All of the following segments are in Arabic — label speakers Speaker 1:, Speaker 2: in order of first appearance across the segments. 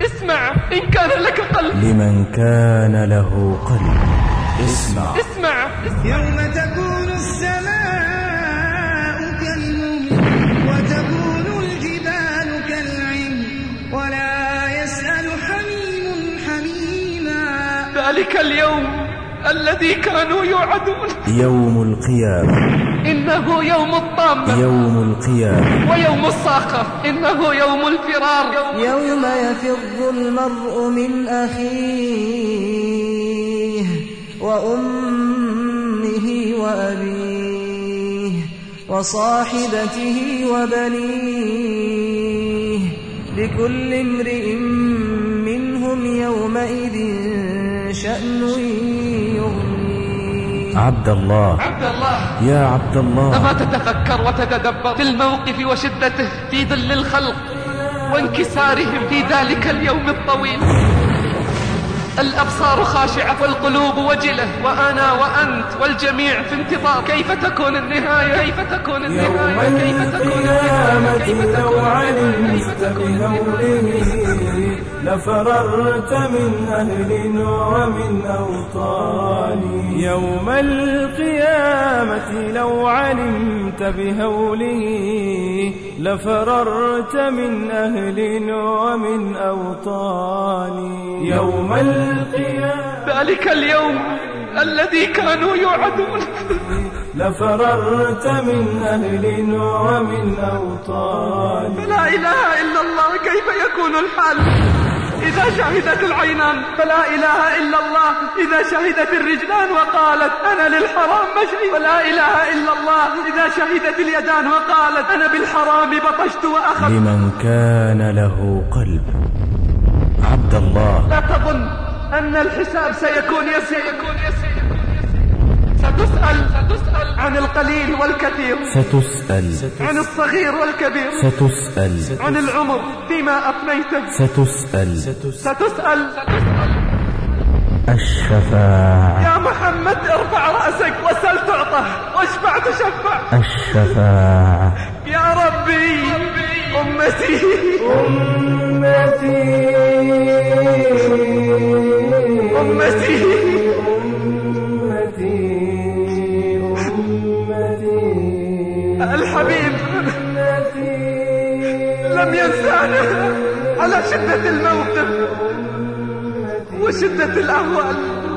Speaker 1: اسمع إن كان لك قلب.
Speaker 2: لمن كان له قلب اسمع.
Speaker 3: يوم تكون السماء كالمهل وتكون الجبال كالعهن ولا يسأل حميم حميما.
Speaker 1: ذلك اليوم الذي كانوا يوعدون.
Speaker 2: يوم القيامة
Speaker 1: إنه يوم الطامة.
Speaker 2: يوم القيامة.
Speaker 1: ويوم الصاخة إنه يوم الفرار.
Speaker 3: يوم يفر المرء من أخيه وأمه وأبيه وصاحبته وبنيه لكل امرئ منهم يومئذ شأن يغنيه.
Speaker 2: عبد الله يا عبد الله،
Speaker 1: أما تتفكر وتتدبر في الموقف وشدته في ظل الخلق وانكسارهم في ذلك اليوم الطويل؟ الأبصار خاشعة والقلوب وجلة، وأنا وأنت والجميع في انتظار كيف تكون النهاية.
Speaker 4: يوم القيامة لو علمت بهوله لفررت من أهل ومن أوطان. يوم القيامة لو علمت بهوله لفررت من أهل ومن أوطان. يوم القيامة
Speaker 1: ذلك اليوم الذي كانوا يوعدون.
Speaker 4: لفررت من أهل ومن أوطان.
Speaker 1: فلا إله إلا الله. كيف يكون الحال إذا شهدت العينان؟ فلا إله إلا الله إذا شهدت الرجلان وقالت أنا للحرام مشي. فلا إله إلا الله إذا شهدت اليدان وقالت أنا بالحرام بطشت وأخذت.
Speaker 2: لمن كان له قلب عبد الله،
Speaker 1: لا تظن أن الحساب سيكون يسير. ستسأل عن القليل والكثير،
Speaker 2: ستسأل
Speaker 1: عن الصغير والكبير،
Speaker 2: ستسأل
Speaker 1: عن العمر فيما أفنيته، ستسأل
Speaker 2: الشفاعة.
Speaker 1: يا محمد ارفع رأسك وسل تعطى واشفع تشفع.
Speaker 2: الشفاعة
Speaker 1: يا ربي أمتي الحبيب لم ينسانا على شدة الموقف وشدة الأهوال.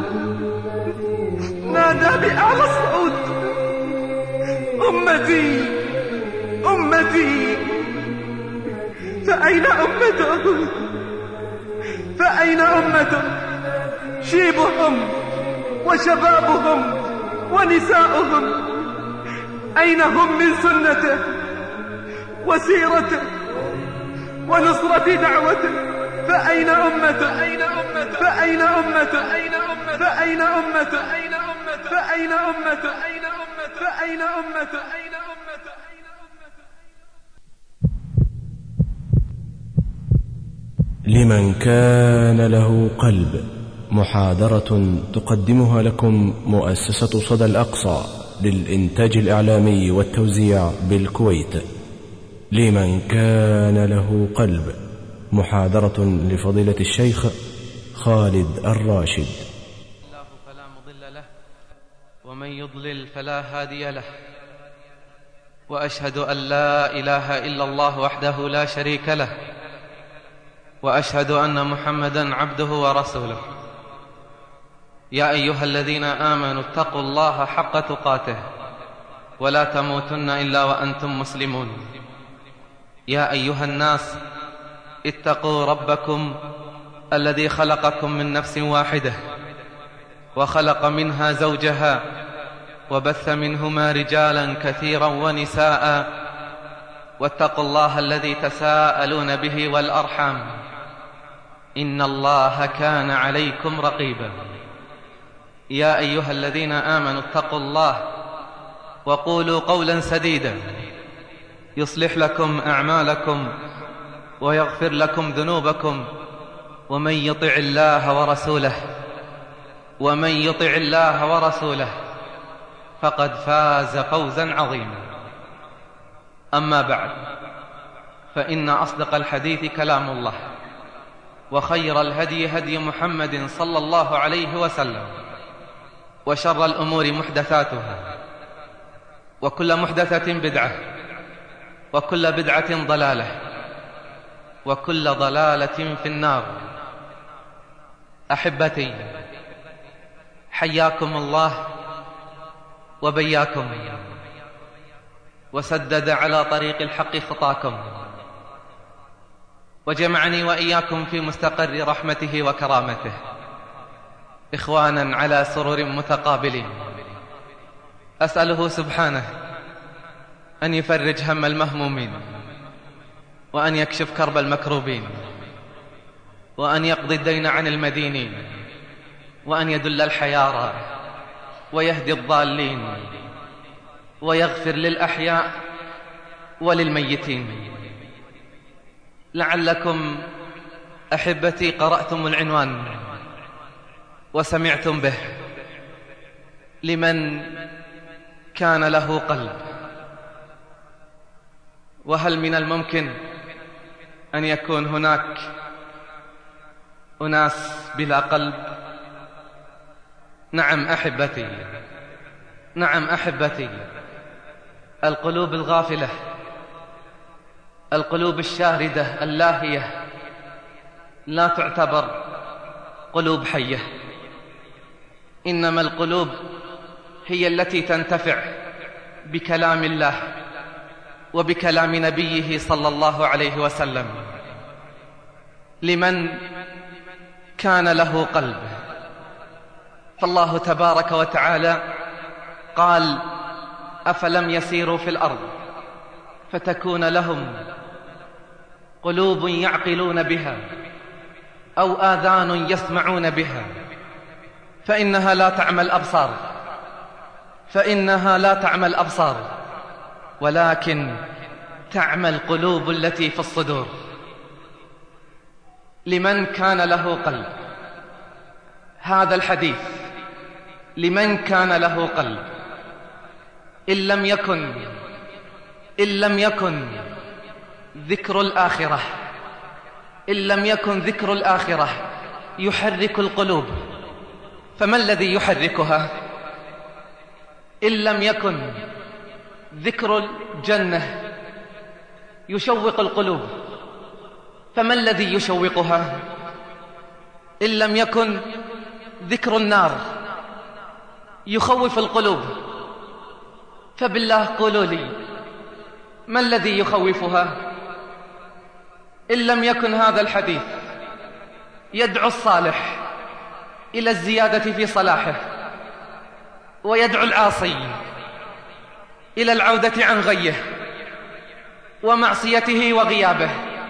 Speaker 1: نادى بأعلى الصوت أمتي فأين أمته شيبهم وشبابهم ونساؤهم؟ أين هم من سنته وسيرته ونصرة دعوته؟ فأين أمته؟
Speaker 2: لمن كان له قلب، محاضرة تقدمها لكم مؤسسة صدى الأقصى للإنتاج الإعلامي والتوزيع بالكويت. لمن كان له قلب، محاضرة لفضيلة الشيخ خالد الراشد.
Speaker 5: الله فلا مضل له ومن يضلل فلا هادي له، وأشهد أن لا إله إلا الله وحده لا شريك له، وأشهد أن محمدًا عبده ورسوله. يا أيها الذين آمنوا اتقوا الله حق تقاته ولا تموتن إلا وأنتم مسلمون. يا أيها الناس اتقوا ربكم الذي خلقكم من نفس واحدة وخلق منها زوجها وبث منهما رجالا كثيرا ونساء، واتقوا الله الذي تساءلون به والأرحام إن الله كان عليكم رقيبا. يا أيها الذين آمنوا اتقوا الله وقولوا قولا سديدا يصلح لكم أعمالكم ويغفر لكم ذنوبكم، ومن يطع الله ورسوله فقد فاز فوزا عظيما. أما بعد، فإن أصدق الحديث كلام الله، وخير الهدي هدي محمد صلى الله عليه وسلم، وشر الأمور محدثاتها، وكل محدثة بدعة، وكل بدعة ضلالة، وكل ضلالة في النار. أحبتي، حياكم الله وبياكم، وسدد على طريق الحق خطاكم، وجمعني وإياكم في مستقر رحمته وكرامته، إخوانا على سرر متقابلين. أسأله سبحانه أن يفرج هم المهمومين، وأن يكشف كرب المكروبين، وأن يقضي الدين عن المدينين، وأن يدل الحيارى ويهدي الضالين، ويغفر للأحياء وللميتين. لعلكم أحبتي قرأتم العنوان وسمعتم به: لمن كان له قلب. وهل من الممكن أن يكون هناك أناس بلا قلب؟ نعم أحبتي، نعم أحبتي، القلوب الغافلة، القلوب الشاردة اللاهية لا تعتبر قلوب حية، إنما القلوب هي التي تنتفع بكلام الله وبكلام نبيه صلى الله عليه وسلم. لمن كان له قلب. فالله تبارك وتعالى قال: أفلم يسيروا في الأرض فتكون لهم قلوب يعقلون بها أو آذان يسمعون بها فإنها لا تعمى الأبصار، فإنها لا تعمى الأبصار ولكن تعمى القلوب التي في الصدور. لمن كان له قلب. هذا الحديث لمن كان له قلب. إن لم يكن ذكر الآخرة، إن لم يكن ذكر الآخرة يحرك القلوب، فما الذي يحركها؟ إن لم يكن ذكر الجنة يشوق القلوب، فما الذي يشوقها؟ إن لم يكن ذكر النار يخوف القلوب، فبالله قولوا لي ما الذي يخوفها؟ إن لم يكن هذا الحديث يدعو الصالح إلى الزيادة في صلاحه، ويدعو العاصي إلى العودة عن غيه ومعصيته وغيابه.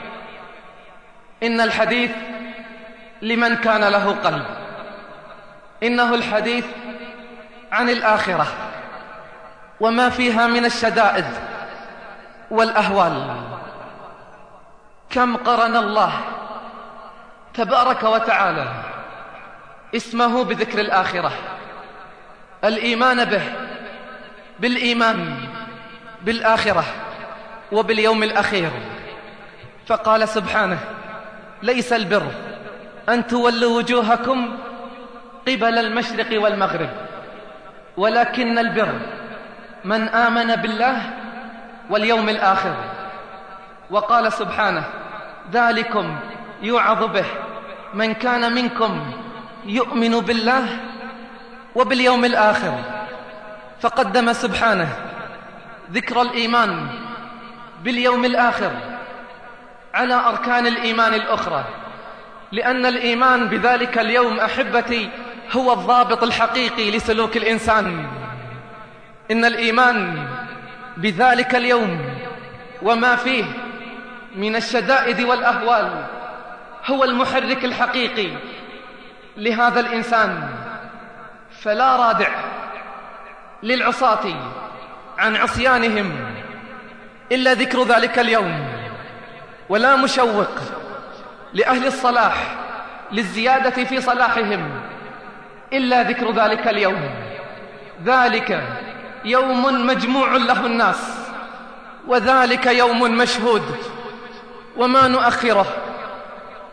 Speaker 5: إن الحديث لمن كان له قلب. إنه الحديث عن الآخرة وما فيها من الشدائد والأهوال. كم قرن الله تبارك وتعالى اسمه بذكر الآخرة، الإيمان به، بالإيمان بالآخرة وباليوم الأخير. فقال سبحانه: ليس البر أن تولوا وجوهكم قبل المشرق والمغرب، ولكن البر من آمن بالله واليوم الآخر. وقال سبحانه: ذلكم يوعظ به من كان منكم يؤمن بالله وباليوم الآخر. فقدم سبحانه ذكر الإيمان باليوم الآخر على أركان الإيمان الأخرى، لأن الإيمان بذلك اليوم أحبتي هو الضابط الحقيقي لسلوك الإنسان. إن الإيمان بذلك اليوم وما فيه من الشدائد والأهوال هو المحرك الحقيقي لهذا الإنسان. فلا رادع للعصاة عن عصيانهم إلا ذكر ذلك اليوم، ولا مشوق لأهل الصلاح للزيادة في صلاحهم إلا ذكر ذلك اليوم. ذلك يوم مجموع له الناس، وذلك يوم مشهود، وما نؤخره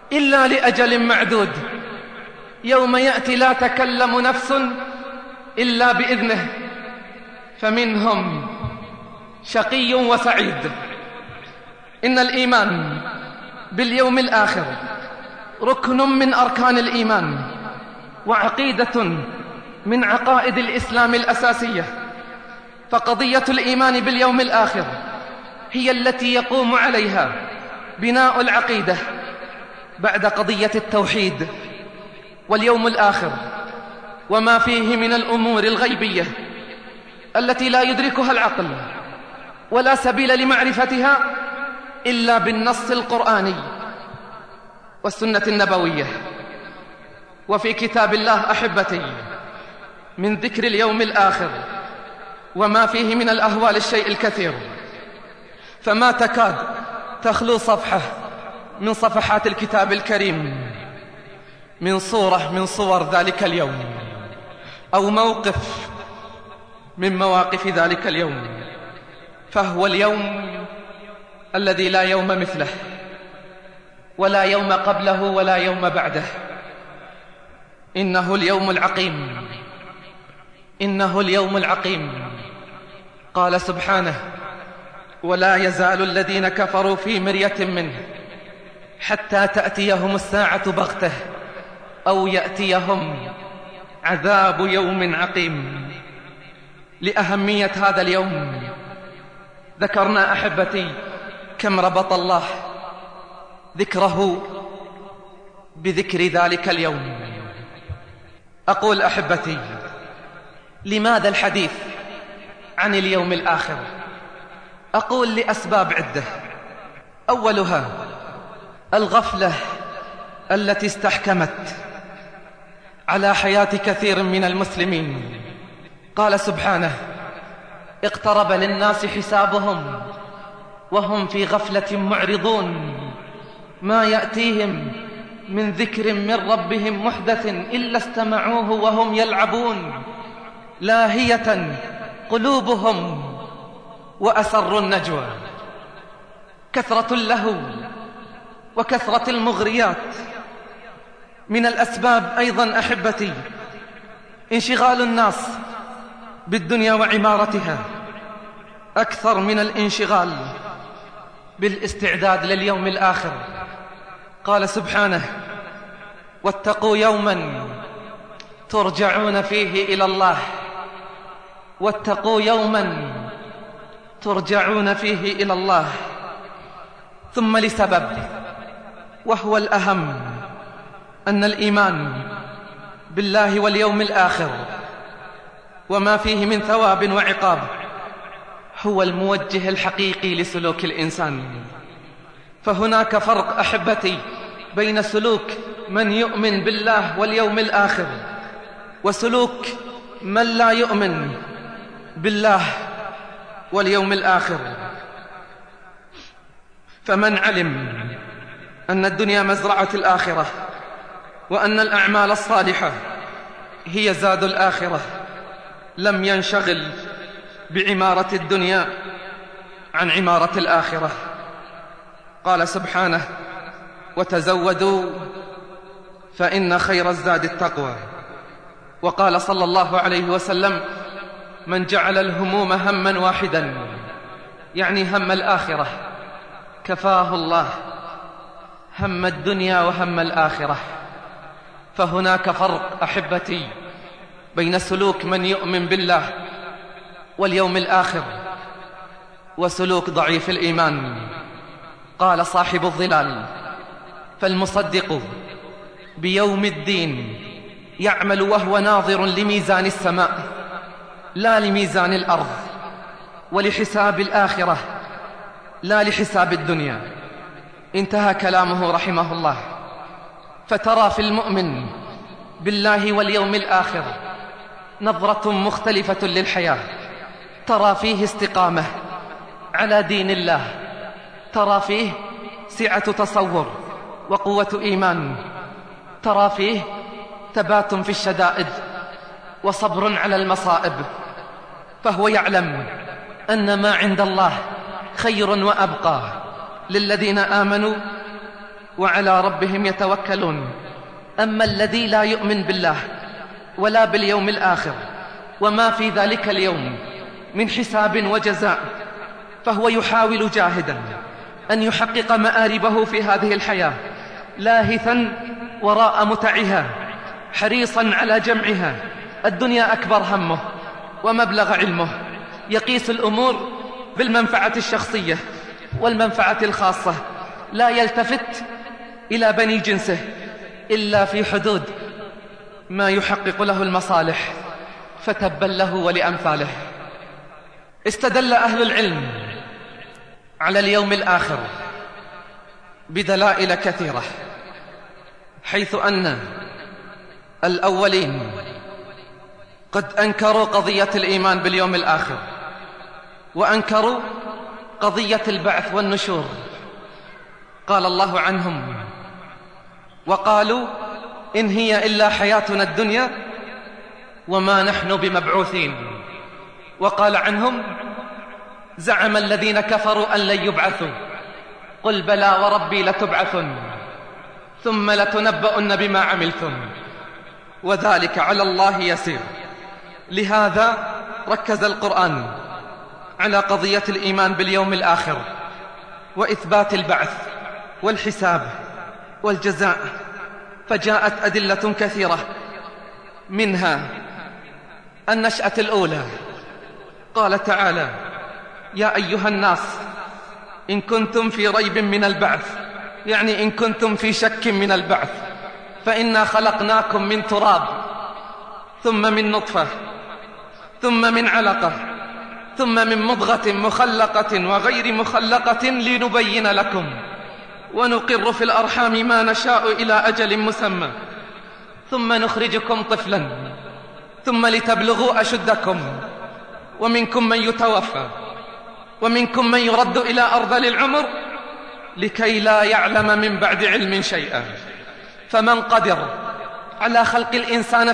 Speaker 5: إلا لأجل معدود، يوم يأتي لا تكلم نفس إلا بإذنه، فمنهم شقي وسعيد. إن الإيمان باليوم الآخر ركن من أركان الإيمان، وعقيدة من عقائد الإسلام الأساسية. فقضية الإيمان باليوم الآخر هي التي يقوم عليها بناء العقيدة بعد قضية التوحيد. واليوم الآخر وما فيه من الأمور الغيبية التي لا يدركها العقل ولا سبيل لمعرفتها إلا بالنص القرآني والسنة النبوية. وفي كتاب الله أحبتي من ذكر اليوم الآخر وما فيه من الأهوال الشيء الكثير، فما تكاد تخلو صفحة من صفحات الكتاب الكريم من صورة من صور ذلك اليوم، أو موقف من مواقف ذلك اليوم. فهو اليوم الذي لا يوم مثله، ولا يوم قبله ولا يوم بعده. إنه اليوم العقيم، إنه اليوم العقيم. قال سبحانه: ولا يزال الذين كفروا في مرية منه حتى تأتيهم الساعة بغتة أو يأتيهم عذاب يوم عقيم. لأهمية هذا اليوم ذكرنا أحبتي كم ربط الله ذكره بذكر ذلك اليوم. أقول أحبتي، لماذا الحديث عن اليوم الآخر؟ أقول لأسباب عدة. أولها الغفلة التي استحكمت على حياة كثير من المسلمين. قال سبحانه: اقترب للناس حسابهم وهم في غفلة معرضون، ما يأتيهم من ذكر من ربهم محدث إلا استمعوه وهم يلعبون، لاهية قلوبهم وأسروا النجوى. كثرة اللهو وكثرة المغريات من الأسباب أيضا أحبتي انشغال الناس بالدنيا وعمارتها أكثر من الانشغال بالاستعداد لليوم الآخر. قال سبحانه: واتقوا يوما ترجعون فيه إلى الله، واتقوا يوما ترجعون فيه إلى الله. ثم لسبب وهو الأهم، أن الإيمان بالله واليوم الآخر وما فيه من ثواب وعقاب هو الموجه الحقيقي لسلوك الإنسان. فهناك فرق أحبتي بين سلوك من يؤمن بالله واليوم الآخر وسلوك من لا يؤمن بالله واليوم الآخر. فمن علم أن الدنيا مزرعة الآخرة وأن الأعمال الصالحة هي زاد الآخرة لم ينشغل بعمارة الدنيا عن عمارة الآخرة. قال سبحانه: وتزودوا فإن خير الزاد التقوى. وقال صلى الله عليه وسلم: من جعل الهموم هما واحدا، يعني هم الآخرة، كفاه الله هم الدنيا وهم الآخرة. فهناك فرق أحبتي بين سلوك من يؤمن بالله واليوم الآخر وسلوك ضعيف الإيمان. قال صاحب الظلال: فالمصدق بيوم الدين يعمل وهو ناظر لميزان السماء لا لميزان الأرض، ولحساب الآخرة لا لحساب الدنيا. انتهى كلامه رحمه الله. فترى في المؤمن بالله واليوم الآخر نظرة مختلفة للحياة، ترى فيه استقامة على دين الله، ترى فيه سعة تصور وقوة إيمان، ترى فيه ثبات في الشدائد وصبر على المصائب. فهو يعلم أن ما عند الله خير وأبقى للذين آمنوا وعلى ربهم يتوكلون. أما الذي لا يؤمن بالله ولا باليوم الآخر وما في ذلك اليوم من حساب وجزاء، فهو يحاول جاهدا أن يحقق مآربه في هذه الحياة، لاهثا وراء متعها، حريصا على جمعها. الدنيا أكبر همه ومبلغ علمه، يقيس الأمور بالمنفعة الشخصية والمنفعة الخاصة، لا يلتفت إلى بني جنسه إلا في حدود ما يحقق له المصالح، فتبا له ولأمثاله. استدل أهل العلم على اليوم الآخر بدلائل كثيرة، حيث أن الأولين قد أنكروا قضية الإيمان باليوم الآخر، وأنكروا قضية البعث والنشور. قال الله عنهم: وقالوا إن هي إلا حياتنا الدنيا وما نحن بمبعوثين. وقال عنهم: زعم الذين كفروا أن لن يبعثوا، قل بلى وربي لتبعثن ثم لتنبؤن بما عملتم وذلك على الله يسير. لهذا ركز القرآن على قضية الإيمان باليوم الآخر وإثبات البعث والحساب والجزاء، فجاءت أدلة كثيرة، منها النشأة الأولى. قال تعالى: يا أيها الناس إن كنتم في ريب من البعث، يعني إن كنتم في شك من البعث، فإنا خلقناكم من تراب ثم من نطفة ثم من علقة ثم من مضغة مخلقة وغير مخلقة لنبين لكم ونقر في الأرحام ما نشاء إلى أجل مسمى ثم نخرجكم طفلا ثم لتبلغوا أشدكم ومنكم من يتوفى ومنكم من يرد إلى أرذل العمر لكي لا يعلم من بعد علم شيئا. فمن قدر على خلق الإنسان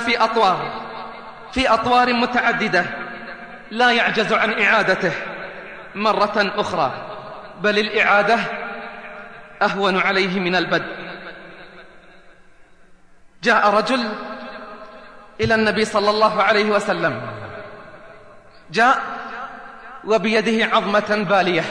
Speaker 5: في أطوار متعددة لا يعجز عن إعادته مرة أخرى، بل الإعادة أهون عليه من البدء. جاء رجل إلى النبي صلى الله عليه وسلم، جاء وبيده عظمة بالية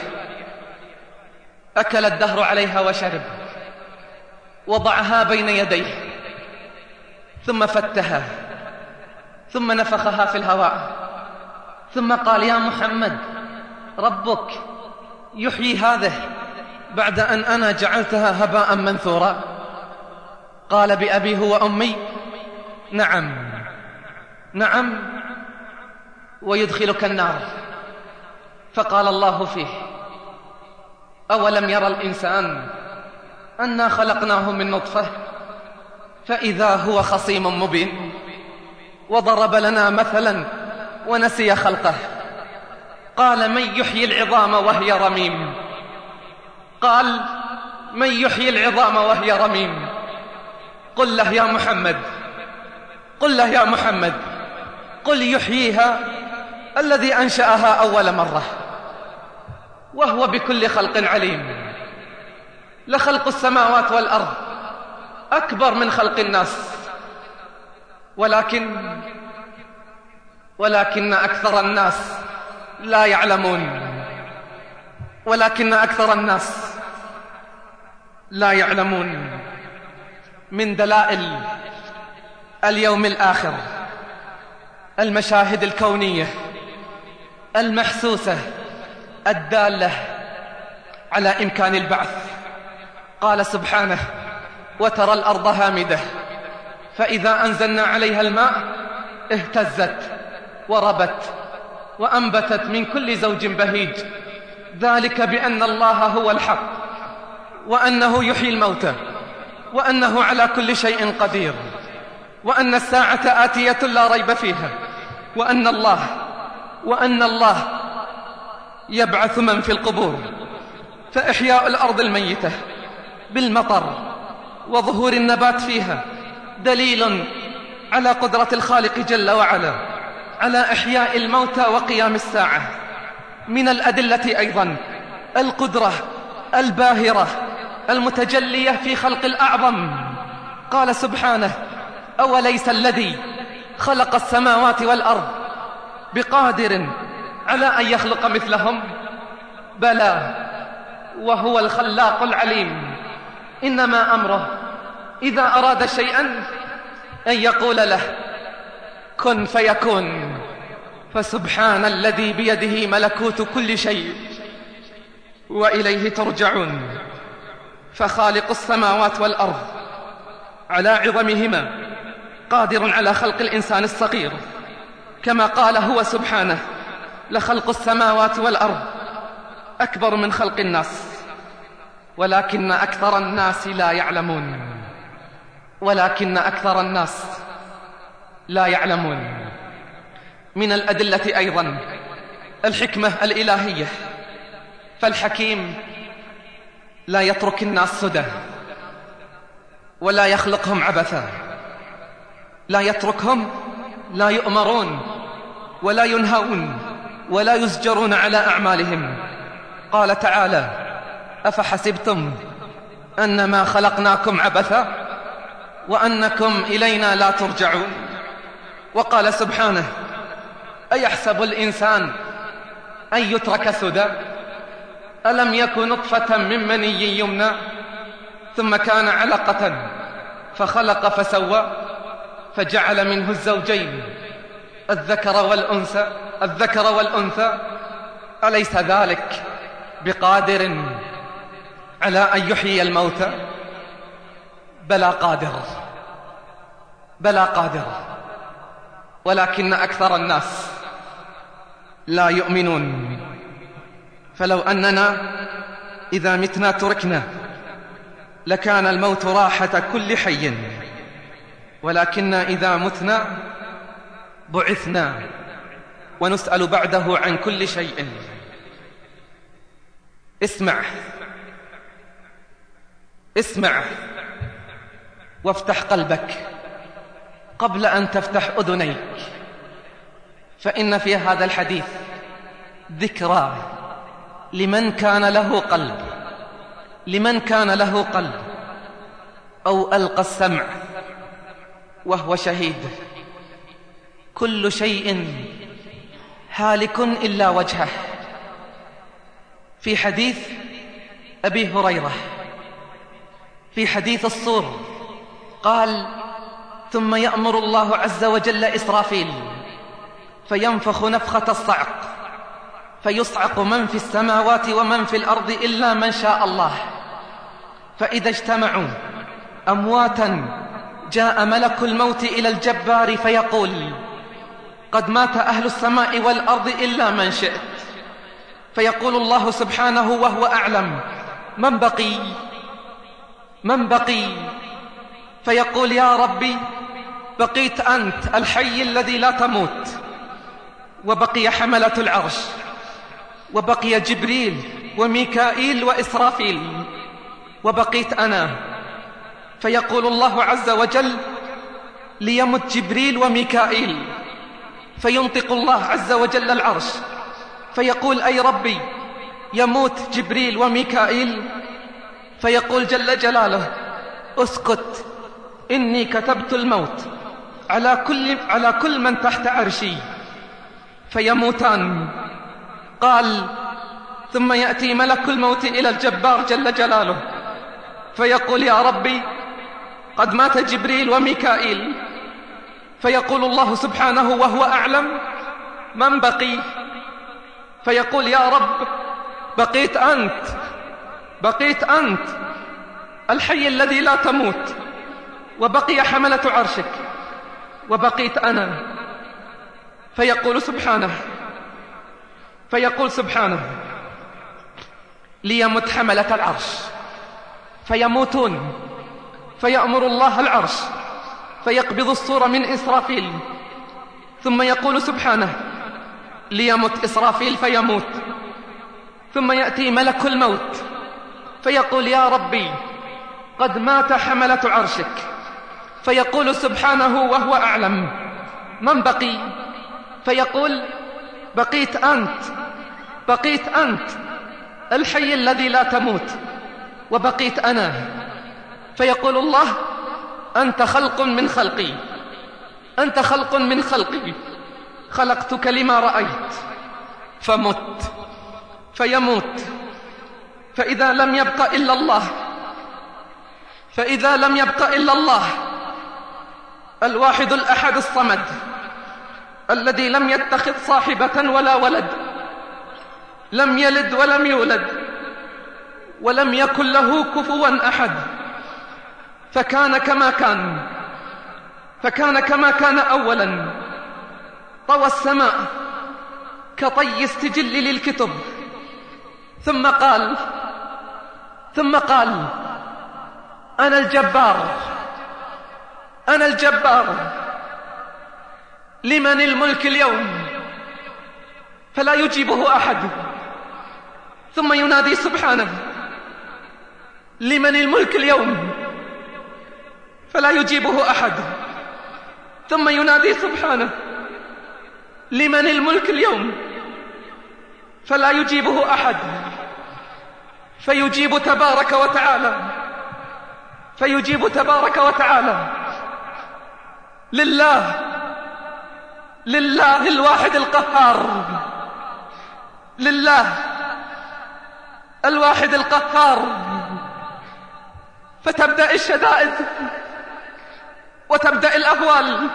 Speaker 5: أكل الدهر عليها وشرب، وضعها بين يديه ثم فتها ثم نفخها في الهواء ثم قال: يا محمد ربك يحيي هذه بعد أن أنا جعلتها هباء منثورا؟ قال: بأبي هو أمي نعم نعم ويدخلك النار. فقال الله فيه: أولم يرى الإنسان أنا خلقناه من نطفة فإذا هو خصيم مبين، وضرب لنا مثلا ونسي خلقه. قال: من يحيي العظام وهي رميم؟ قال: من يحيي العظام وهي رميم؟ قل له يا محمد، قل له يا محمد، قل يحييها الذي أنشأها أول مرة وهو بكل خلق عليم. لخلق السماوات والأرض أكبر من خلق الناس، ولكن أكثر الناس لا يعلمون، ولكن أكثر الناس لا يعلمون. من دلائل اليوم الآخر المشاهد الكونية المحسوسة الدالة على إمكان البعث. قال سبحانه: وترى الأرض هامدة فإذا أنزلنا عليها الماء اهتزت وربت وأنبتت من كل زوج بهيج، ذلك بأن الله هو الحق وأنه يحيي الموتى وأنه على كل شيء قدير وأن الساعة آتية لا ريب فيها وأن الله يبعث من في القبور. فإحياء الأرض الميتة بالمطر وظهور النبات فيها دليل على قدرة الخالق جل وعلا على إحياء الموتى وقيام الساعة. من الأدلة أيضا القدرة الباهرة المتجلية في خلق الأعظم. قال سبحانه: أوليس الذي خلق السماوات والأرض بقادر على أن يخلق مثلهم؟ بلى وهو الخلاق العليم. إنما أمره إذا أراد شيئا أن يقول له كن فيكون. فسبحان الذي بيده ملكوت كل شيء وإليه ترجعون. فخالق السماوات والأرض على عظمهما قادر على خلق الإنسان الصغير، كما قال هو سبحانه: لخلق السماوات والأرض أكبر من خلق الناس ولكن أكثر الناس لا يعلمون. ولكن أكثر الناس لا يعلمون. من الأدلة أيضا الحكمة الإلهية، فالحكيم لا يترك الناس سدى ولا يخلقهم عبثا، لا يتركهم لا يؤمرون ولا ينهون ولا يزجرون على أعمالهم. قال تعالى: أفحسبتم أنما خلقناكم عبثا وأنكم إلينا لا ترجعون. وقال سبحانه: أيحسب الإنسان أن يترك سدى؟ ألم يكن نطفة من مني يمنى ثم كان علقة فخلق فسوى فجعل منه الزوجين الذكر والأنثى أليس ذلك بقادر على أن يحيي الموتى؟ بلى قادر ولكن أكثر الناس لا يؤمنون. فلو أننا إذا متنا تركنا لكان الموت راحة كل حي، ولكن إذا متنا بعثنا ونسأل بعده عن كل شيء. اسمع وافتح قلبك قبل أن تفتح أذنيك، فإن في هذا الحديث ذكرى لمن كان له قلب أو ألقى السمع وهو شهيد. كل شيء هالك إلا وجهه. في حديث أبي هريرة في حديث الصور قال: ثم يأمر الله عز وجل إسرافيل فينفخ نفخة الصعق فيصعق من في السماوات ومن في الأرض إلا من شاء الله، فإذا اجتمعوا أمواتا جاء ملك الموت إلى الجبار فيقول: قد مات أهل السماء والأرض إلا من شئت. فيقول الله سبحانه وهو أعلم: من بقي؟ فيقول: يا ربي بقيت أنت الحي الذي لا تموت، وبقي حملة العرش، وبقي جبريل وميكائيل وإسرافيل، وبقيت أنا. فيقول الله عز وجل: ليمت جبريل وميكائيل. فينطق الله عز وجل العرش فيقول: أي ربي يموت جبريل وميكائيل. فيقول جل جلاله: اسكت، إني كتبت الموت على كل من تحت عرشي. فيموتان. قال: ثم يأتي ملك الموت إلى الجبار جل جلاله فيقول: يا ربي قد مات جبريل وميكائيل. فيقول الله سبحانه وهو أعلم: من بقي؟ فيقول: يا رب بقيت أنت الحي الذي لا تموت، وبقي حملة عرشك، وبقيت أنا. فيقول سبحانه: ليمت حملة العرش. فيموتون. فيأمر الله العرش فيقبض الصور من إسرافيل، ثم يقول سبحانه: ليمت إسرافيل. فيموت. ثم يأتي ملك الموت فيقول: يا ربي قد مات حملة عرشك. فيقول سبحانه وهو أعلم: من بقي؟ فيقول: بقيت أنت الحي الذي لا تموت، وبقيت أنا، فيقول الله: أنت خلق من خلقي، أنت خلق من خلقي، خلقتك لما رأيت، فمت، فيموت. فإذا لم يبق إلا الله، فإذا لم يبق إلا الله الواحد الأحد الصمد الذي لم يتخذ صاحبة ولا ولد، لم يلد ولم يولد، ولم يكن له كفوا أحد، فكان كما كان أولا. طوى السماء كطي السجل للكتب، ثم قال: أنا الجبار، لمن الملك اليوم؟ فلا يجيبه أحد. ثم ينادي سبحانه: لمن الملك اليوم؟ فلا يجيبه أحد. ثم ينادي سبحانه: لمن الملك اليوم؟ فلا يجيبه أحد. فيجيب تبارك وتعالى: لله الواحد القهار، لله الواحد القهار. فتبدأ الشدائد وتبدأ الأهوال،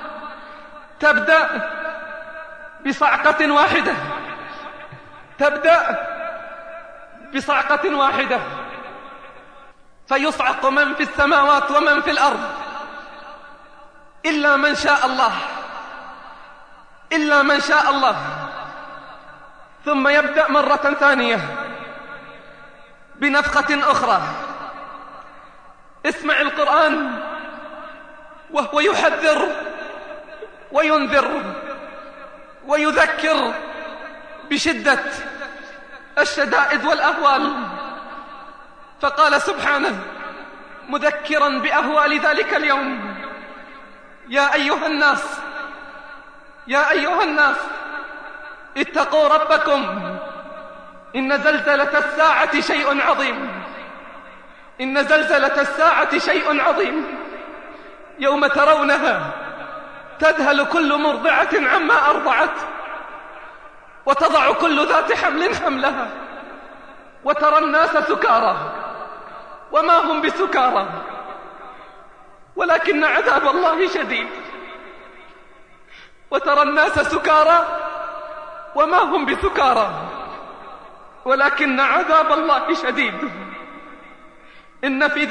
Speaker 5: تبدأ بصعقة واحدة، فيصعق من في السماوات ومن في الأرض إلا من شاء الله، ثم يبدأ مرة ثانية بنفخة أخرى. اسمع القرآن وهو يحذر وينذر ويذكر بشدة الشدائد والأهوال. فقال سبحانه مذكرا بأهوال ذلك اليوم: يا أيها الناس اتقوا ربكم، إن زلزلة الساعة شيء عظيم، يوم ترونها تذهل كل مرضعة عما أرضعت، وتضع كل ذات حمل حملها، وترى الناس سكارى وما هم بسكارى ولكن عذاب الله شديد. وترى الناس سكارى وما هم بسكارى ولكن عذاب الله شديد. إن في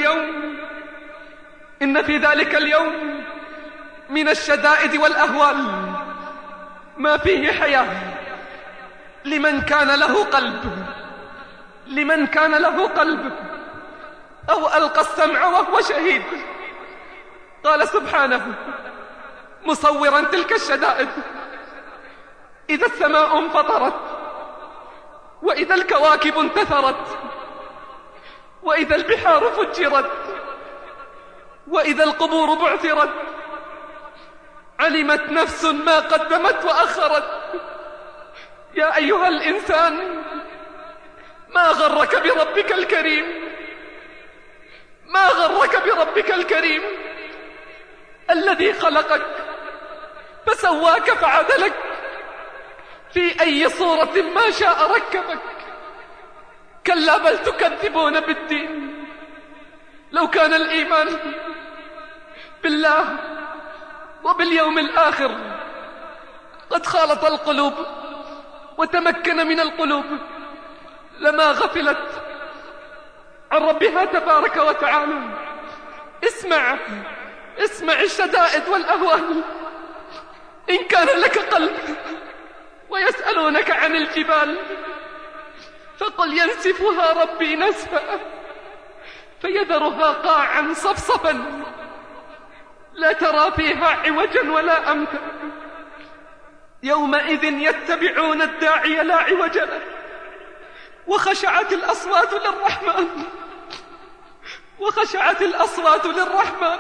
Speaker 5: ذلك اليوم من الشدائد والأهوال ما فيه حياة لمن كان له قلب أو ألقى السمع وهو شهيد. قال سبحانه مصورا تلك الشدائد: إذا السماء انفطرت، وإذا الكواكب انتثرت، وإذا البحار فجرت، وإذا القبور بعثرت، علمت نفس ما قدمت وأخرت. يا أيها الإنسان ما غرك بربك الكريم الذي خلقك فسواك فعدلك، في أي صورة ما شاء ركبك. كلا بل تكذبون بالدين. لو كان الإيمان بالله وباليوم الآخر قد خالط القلوب وتمكن من القلوب لما غفلت عن ربها تبارك وتعالى. اسمع الشدائد والأهوال. إن كان لك قلب ويسألونك عن الجبال فقل ينسفها ربي نسفا فيذرها قاعا صفصفا لا ترى فيها عوجا ولا أمتا. يومئذ يتبعون الداعي لا عوج له وخشعت الأصوات للرحمن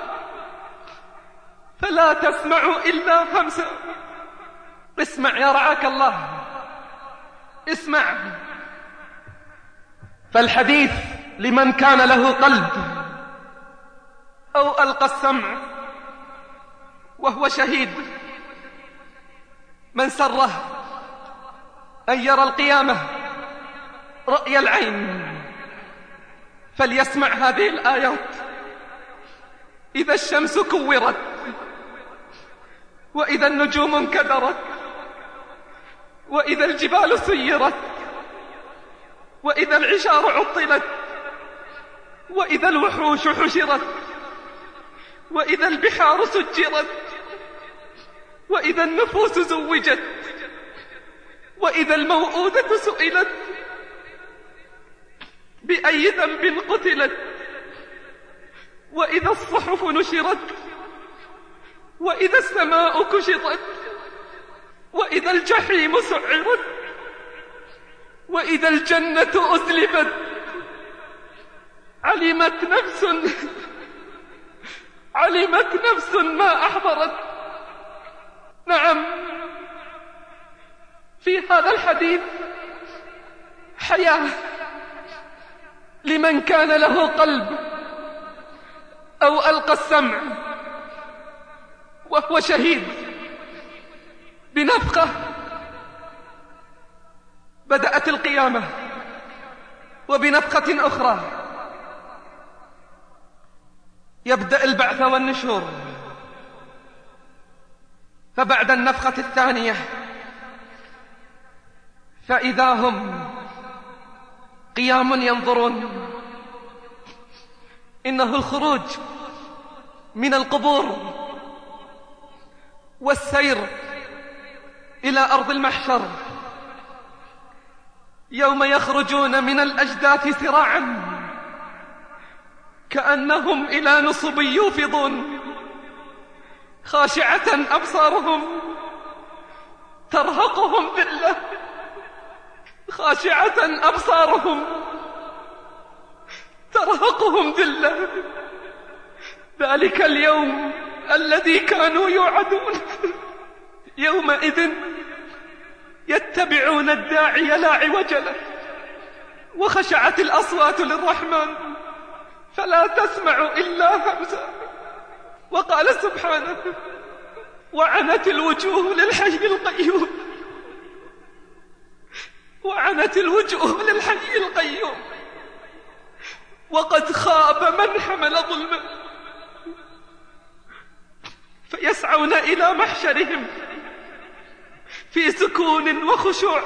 Speaker 5: فلا تسمع إلا همسا. اسمع يا رعاك الله، اسمع. فالحديث
Speaker 1: لمن كان له قلب أو ألقى السمع وهو شهيد، من سره أن يرى القيامة رأي العين فليسمع هذه الآيات: إذا الشمس كورت، وإذا النجوم انكدرت، وإذا الجبال سيرت، وإذا العشار عطلت، وإذا الوحوش حشرت، وإذا البحار سجرت، وإذا النفوس زوجت، وإذا الموءودة سئلت بأي ذنب قتلت، وإذا الصحف نشرت، وإذا السماء كشطت، وإذا الجحيم سعرت، وإذا الجنة أزلفت. علمت نفس ما أحضرت. نعم، في هذا الحديث حياة لمن كان له قلب أو ألقى السمع وهو شهيد. بنفخة بدأت القيامة، وبنفخة أخرى يبدأ البعث والنشور. فبعد النفخة الثانية فإذا هم قيام ينظرون. إنه الخروج من القبور والسير إلى أرض المحشر، يوم يخرجون من الأجداث سراعا كأنهم إلى نصب يوفضون، خاشعة أبصارهم ترهقهم ذلة، خاشعة أبصارهم ترهقهم ذلة. ذلك اليوم الذي كانوا يوعدون. يومئذ يتبعون الداعي لا عوج له، وخشعت الأصوات للرحمن فلا تسمع إلا همسا. وقال سبحانه: وعنت الوجوه للحي القيوم، وعنت الوجوه للحي القيوم، وقد خاب من حمل ظلما. فيسعون إلى محشرهم في سكون وخشوع،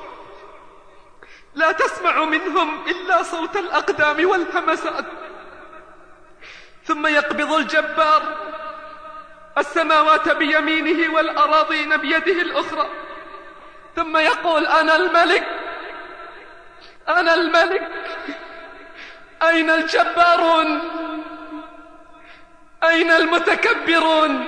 Speaker 1: لا تسمع منهم إلا صوت الأقدام والهمسات. ثم يقبض الجبار السماوات بيمينه والأراضين بيده الأخرى، ثم يقول: أنا الملك، أنا الملك، أين الجبارون؟ أين المتكبرون؟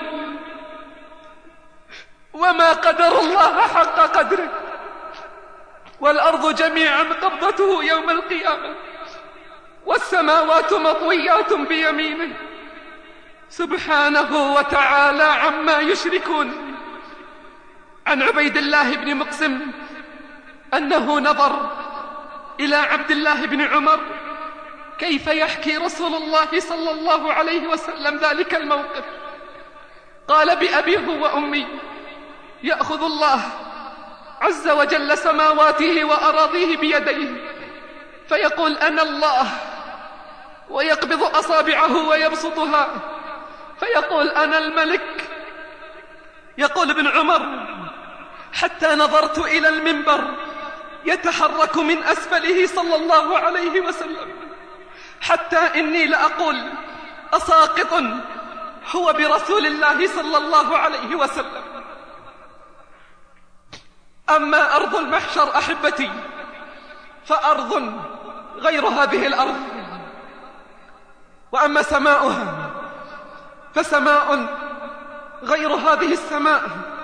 Speaker 1: وما قدر الله حق قدره، والأرض جميعا قبضته يوم القيامة، والسماوات مطويات بيمينه سبحانه وتعالى عما يشركون. عن عبيد الله بن مقسم أنه نظر إلى عبد الله بن عمر كيف يحكي رسول الله صلى الله عليه وسلم ذلك الموقف. قال: بأبيه وأمي يأخذ الله عز وجل سماواته وأراضيه بيديه فيقول: أنا الله، ويقبض أصابعه ويبسطها فيقول: أنا الملك. يقول ابن عمر: حتى نظرت إلى المنبر يتحرك من أسفله صلى الله عليه وسلم، حتى إني لأقول: أساقط هو برسول الله صلى الله عليه وسلم. أما أرض المحشر أحبتي فأرض غير هذه الأرض، وأما سماؤها فسماء غير هذه السماء.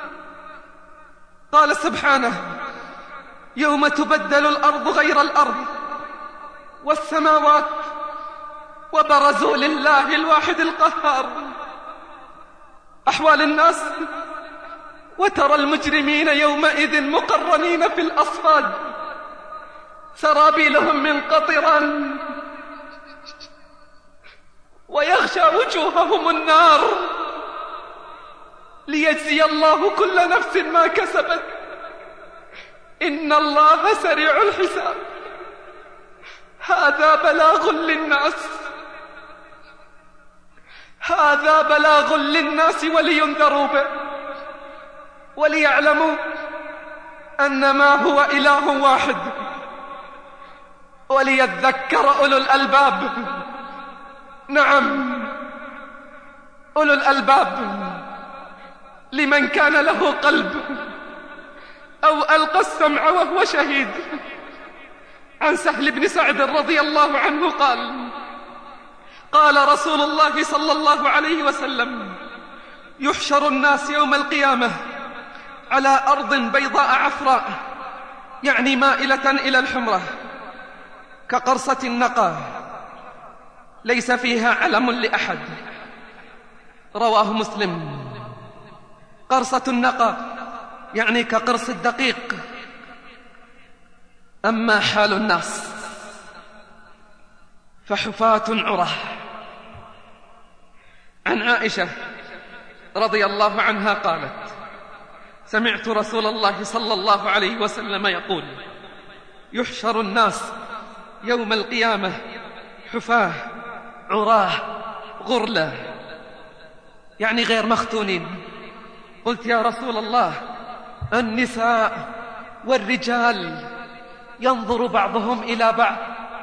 Speaker 1: قال سبحانه: يوم تبدل الأرض غير الأرض والسماوات وبرزوا لله الواحد القهار. أحوال الناس: وترى المجرمين يومئذ مقرنين في الأصفاد سرابيلهم من قطران تغشى وجوههم النار ليجزي الله كل نفس ما كسبت. إن الله سريع الحساب. هذا بلاغ للناس، هذا بلاغ للناس ولينذروا به وليعلموا أنما هو إله واحد، وليذكر أولو الألباب. نعم، أولو الألباب لمن كان له قلب أو ألقى السمع وهو شهيد. عن سهل بن سعد رضي الله عنه قال: قال رسول الله صلى الله عليه وسلم: يحشر الناس يوم القيامة على أرض بيضاء عفراء، يعني مائلة إلى الحمرة، كقرصة النقى، ليس فيها علم لأحد. رواه مسلم. قرصة النقى يعني كقرص الدقيق. أما حال الناس فحفاة عراه. عن عائشة رضي الله عنها قالت: سمعت رسول الله صلى الله عليه وسلم يقول: يحشر الناس يوم القيامة حفاة عراه غرلا، يعني غير مختونين. قلت: يا رسول الله، النساء والرجال ينظر بعضهم إلى بعض؟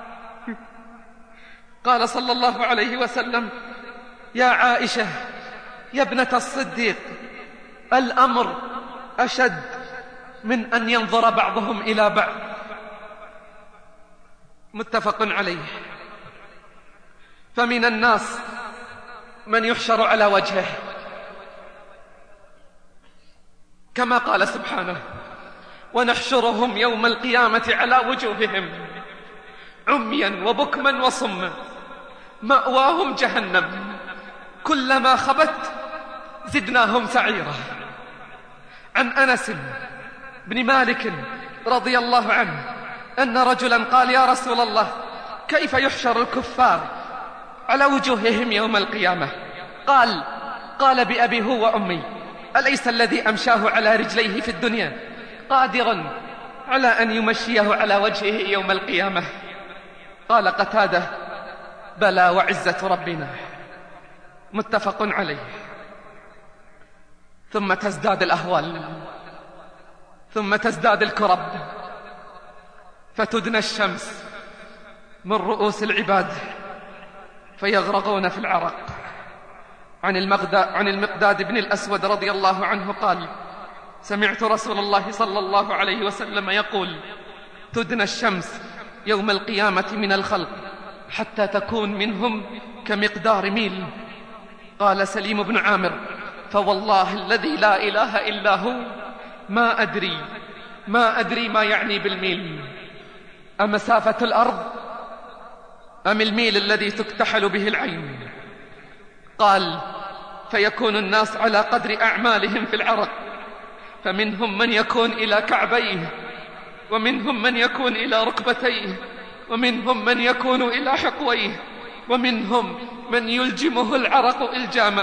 Speaker 1: قال صلى الله عليه وسلم: يا عائشة يا ابنة الصديق، الأمر أشد من أن ينظر بعضهم إلى بعض. متفق عليه. فمن الناس من يحشر على وجهه، كما قال سبحانه: ونحشرهم يوم القيامة على وجوههم عميا وبكما وصما مأواهم جهنم كلما خبت زدناهم سعيرا. عن أنس بن مالك رضي الله عنه أن رجلا قال: يا رسول الله، كيف يحشر الكفار على وجوههم يوم القيامة؟ قال: بأبي هو وأمي، أليس الذي أمشاه على رجليه في الدنيا قادر على أن يمشيه على وجهه يوم القيامة؟ قال قتادة: بلى وعزة ربنا. متفق عليه. ثم تزداد الأهوال، ثم تزداد الكرب، فتدنى الشمس من رؤوس العباد فيغرقون في العرق. عن المقداد بن الأسود رضي الله عنه قال: سمعت رسول الله صلى الله عليه وسلم يقول: تدنى الشمس يوم القيامة من الخلق حتى تكون منهم كمقدار ميل. قال سليم بن عامر: فوالله الذي لا إله إلا هو ما أدري ما يعني بالميل، أمسافة الأرض أم الميل الذي تكتحل به العين؟ قال: فيكون الناس على قدر أعمالهم في العرق، فمنهم من يكون إلى كعبيه، ومنهم من يكون إلى ركبتيه، ومنهم من يكون إلى حقويه، ومنهم من يلجمه العرق إلجاما.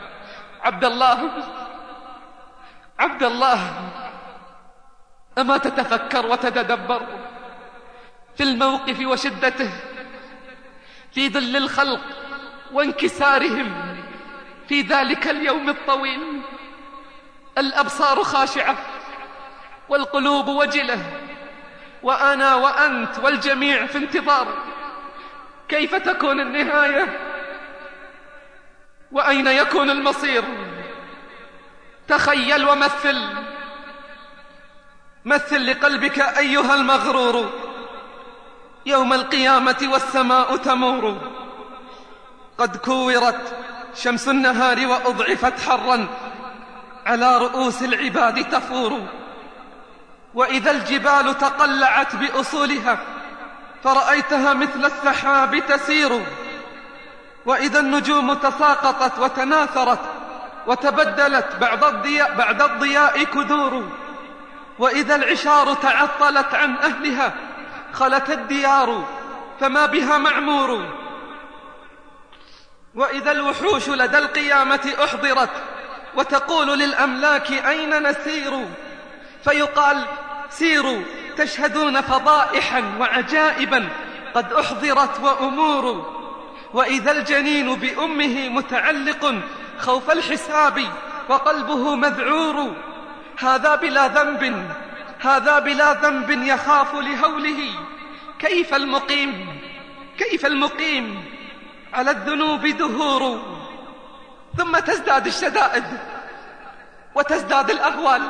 Speaker 1: عبد الله، أما تتفكر وتتدبر في الموقف وشدته، في ظل الخلق وانكسارهم في ذلك اليوم الطويل؟ الأبصار خاشعة والقلوب وجلة، وأنا وأنت والجميع في انتظار كيف تكون النهاية وأين يكون المصير. تخيل مثل لقلبك أيها المغرور يوم القيامة والسماء تمور، قد كورت شمس النهار وأضعفت حرا على رؤوس العباد تفور، وإذا الجبال تقلعت بأصولها فرأيتها مثل السحاب تسير، وإذا النجوم تساقطت وتناثرت وتبدلت بعد الضياء كدور، وإذا العشار تعطلت عن أهلها خلت الديار فما بها معمور،
Speaker 5: وإذا الوحوش لدى القيامة أحضرت وتقول للأملاك أين نسير؟ فيقال سيروا تشهدون فضائحا وعجائبا قد أحضرت وأمور. وإذا الجنين بأمه متعلق خوف الحساب وقلبه مذعور، هذا بلا ذنب يخاف لهوله، كيف المقيم على الذنوب دهور. ثم تزداد الشدائد وتزداد الأهوال،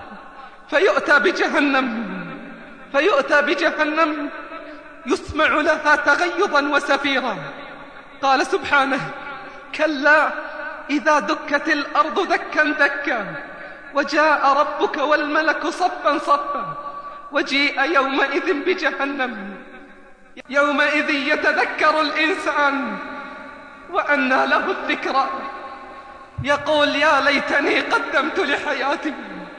Speaker 5: فيؤتى بجهنم يسمع لها تغيظا وسفيرا. قال سبحانه: كلا إذا دكت الأرض دكا دكا وجاء ربك والملك صفا صفا وجيء يومئذ بجهنم يومئذ يتذكر الإنسان وأنى له الذكرى يقول يا ليتني قدمت لحياتي.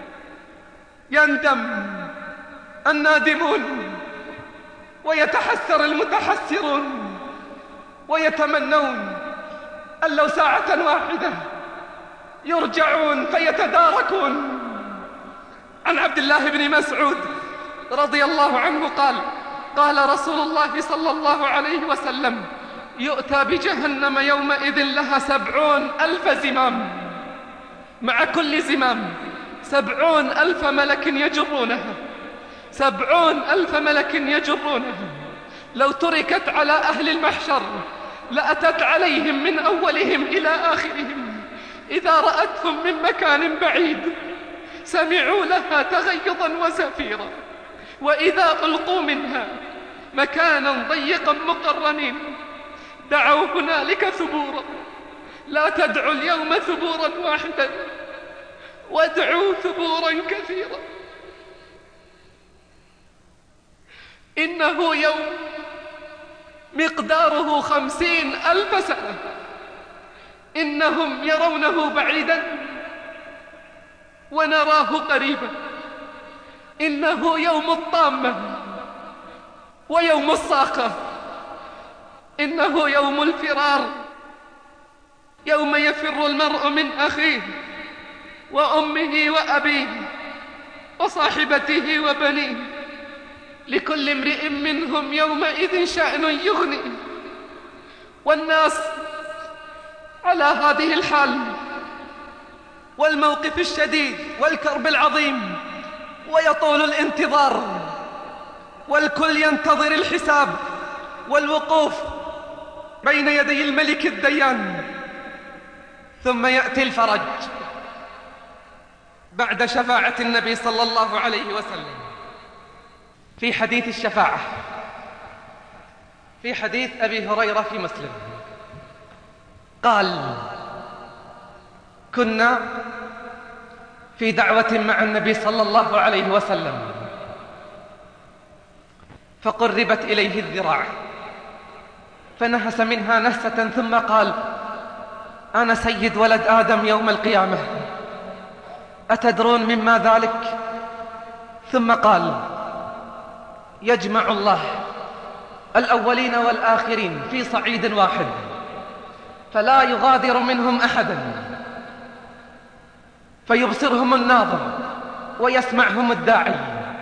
Speaker 5: يندم النادمون ويتحسر المتحسرون ويتمنون أن لو ساعة واحدة يرجعون فيتداركون. عن عبد الله بن مسعود رضي الله عنه قال رسول الله صلى الله عليه وسلم: يؤتى بجهنم يومئذ لها 70,000 زمام، مع كل زمام 70,000 ملك يجرونها، 70,000 ملك يجرونها. لو تركت على أهل المحشر لأتت عليهم من أولهم إلى آخرهم، إذا رأتهم من مكان بعيد سمعوا لها تغيظا وزفيرا، وإذا ألقوا منها مكانا ضيقا مقرنين دعوا هنالك ثبورا. لا تدعوا اليوم ثبورا واحدا، وادعوا ثبورا كثيرا. إنه يوم مقداره 50,000 سنة، إنهم يرونه بعيدا ونراه قريبا. إنه يوم الطامة ويوم الصاخة، إنه يوم الفرار، يوم يفر المرء من أخيه وأمه وأبيه وصاحبته وبنيه، لكل امرئ منهم يومئذ شأن يغني. والناس على هذه الحال والموقف الشديد والكرب العظيم، ويطول الانتظار، والكل ينتظر الحساب والوقوف بين يدي الملك الديان. ثم يأتي الفرج بعد شفاعة النبي صلى الله عليه وسلم. في حديث الشفاعة في حديث أبي هريرة في مسلم قال: كنا في دعوة مع النبي صلى الله عليه وسلم فقربت إليه الذراع فنهس منها نهسة ثم قال: أنا سيد ولد آدم يوم القيامة، أتدرون مما ذلك؟ ثم قال: يجمع الله الأولين والآخرين في صعيد واحد فلا يغادر منهم أحدا، فيبصرهم الناظر ويسمعهم الداعي،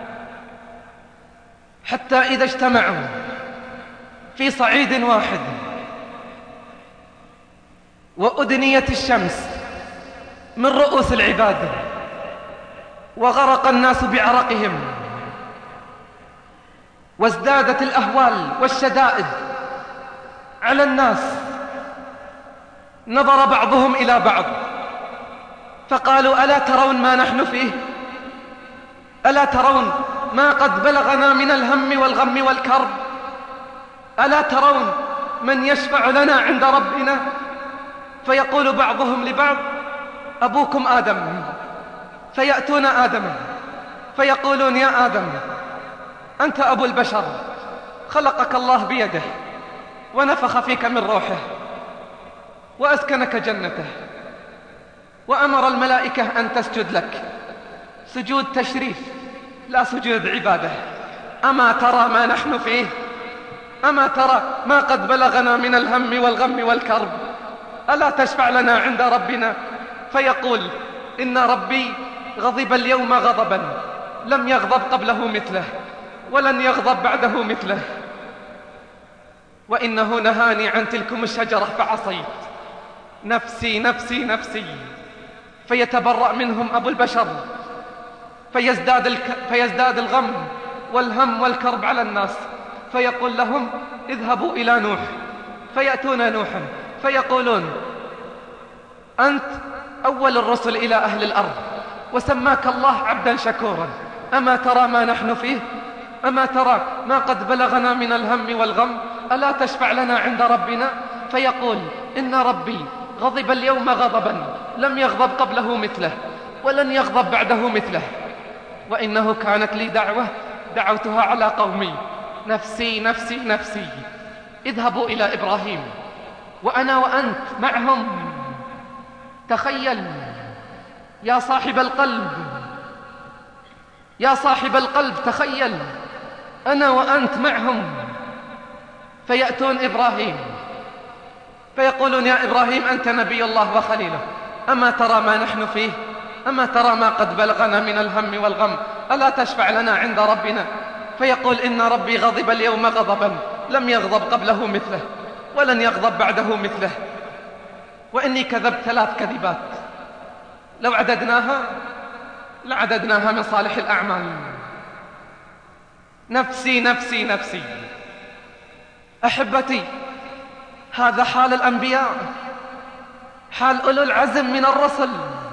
Speaker 5: حتى إذا اجتمعوا في صعيد واحد وأدنيت الشمس من رؤوس العباد وغرق الناس بعرقهم وازدادت الأهوال والشدائد على الناس، نظر بعضهم إلى بعض فقالوا: ألا ترون ما نحن فيه؟ ألا ترون ما قد بلغنا من الهم والغم والكرب؟ ألا ترون من يشفع لنا عند ربنا؟ فيقول بعضهم لبعض: أبوكم آدم. فيأتون آدم فيقولون: يا آدم، أنت أبو البشر، خلقك الله بيده ونفخ فيك من روحه وأسكنك جنته وأمر الملائكة أن تسجد لك سجود تشريف لا سجود عبادة. أما ترى ما نحن فيه؟ أما ترى ما قد بلغنا من الهم والغم والكرب؟ ألا تشفع لنا عند ربنا؟ فيقول إن ربي غضب اليوم غضبا لم يغضب قبله مثله ولن يغضب بعده مثله، وإنه نهاني عن تلكم الشجرة فعصيت، نفسي نفسي نفسي. فيتبرأ منهم أبو البشر فيزداد الغم والهم والكرب على الناس، فيقول لهم اذهبوا إلى نوح. فيأتون نوحا فيقولون أنت أول الرسل إلى أهل الأرض وسماك الله عبدا شكورا، أما ترى ما نحن فيه؟ أما ترى ما قد بلغنا من الهم والغم؟ ألا تشفع لنا عند ربنا؟ فيقول إن ربي غضب اليوم غضبا لم يغضب قبله مثله ولن يغضب بعده مثله، وإنه كانت لي دعوة دعوتها على قومي، نفسي نفسي نفسي. اذهبوا إلى إبراهيم وأنا وأنت معهم. تخيل يا صاحب القلب، يا صاحب القلب، تخيل أنا وأنت معهم. فيأتون إبراهيم فيقولون يا إبراهيم أنت نبي الله وخليله، أما ترى ما نحن فيه؟ أما ترى ما قد بلغنا من الهم والغم؟ ألا تشفع لنا عند ربنا؟ فيقول إن ربي غضب اليوم غضبا لم يغضب قبله مثله ولن يغضب بعده مثله، وإني كذبت 3 كذبات لو عددناها لعددناها من صالح الأعمال. نفسي نفسي نفسي. أحبتي، هذا حال الأنبياء، حال أولو العزم من الرسل.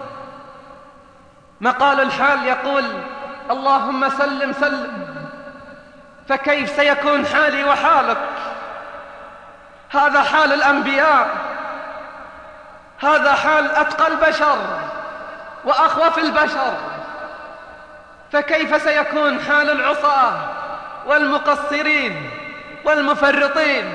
Speaker 5: مقال الحال يقول اللهم سلم سلم، فكيف سيكون حالي وحالك؟ هذا حال الأنبياء، هذا حال أتقى البشر وأخوف البشر، فكيف سيكون حال العصاة والمقصرين والمفرطين؟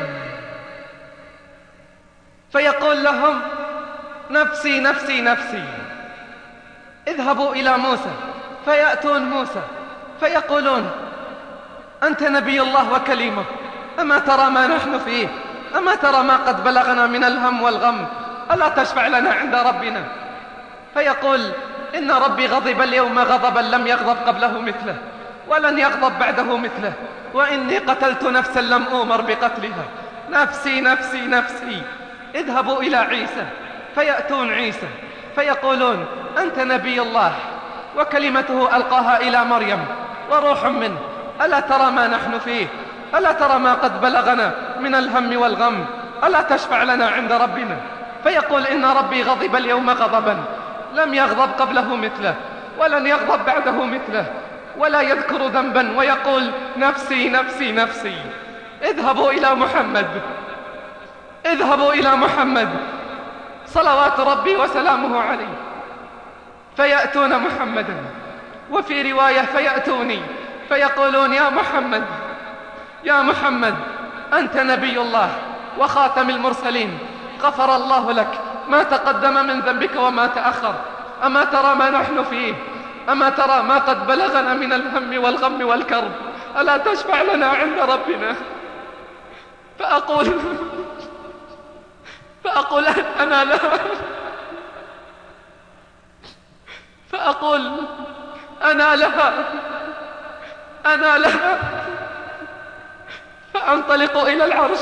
Speaker 5: فيقول لهم نفسي نفسي نفسي. اذهبوا إلى موسى. فيأتون موسى فيقولون أنت نبي الله وكليمه، أما ترى ما نحن فيه؟ أما ترى ما قد بلغنا من الهم والغم؟ ألا تشفع لنا عند ربنا؟ فيقول إن ربي غضب اليوم غضبا لم يغضب قبله مثله ولن يغضب بعده مثله، وإني قتلت نفسا لم أؤمر بقتلها، نفسي نفسي نفسي. اذهبوا إلى عيسى. فيأتون عيسى فيقولون أنت نبي الله وكلمته ألقاها إلى مريم وروح منه، ألا ترى ما نحن فيه؟ ألا ترى ما قد بلغنا من الهم والغم؟ ألا تشفع لنا عند ربنا؟ فيقول إن ربي غضب اليوم غضبا لم يغضب قبله مثله ولن يغضب بعده مثله، ولا يذكر ذنبا ويقول نفسي نفسي نفسي. اذهبوا إلى محمد، اذهبوا إلى محمد صلوات ربي وسلامه عليه. فيأتون محمدا، وفي رواية فيأتوني فيقولون يا محمد يا محمد أنت نبي الله وخاتم المرسلين، غفر الله لك ما تقدم من ذنبك وما تأخر، أما ترى ما نحن فيه؟ أما ترى ما قد بلغنا من الهم والغم والكرب؟ ألا تشفع لنا عند ربنا؟ فأقول أنا لا، فأقول أنا لها، أنا لها. فأنطلق إلى العرش،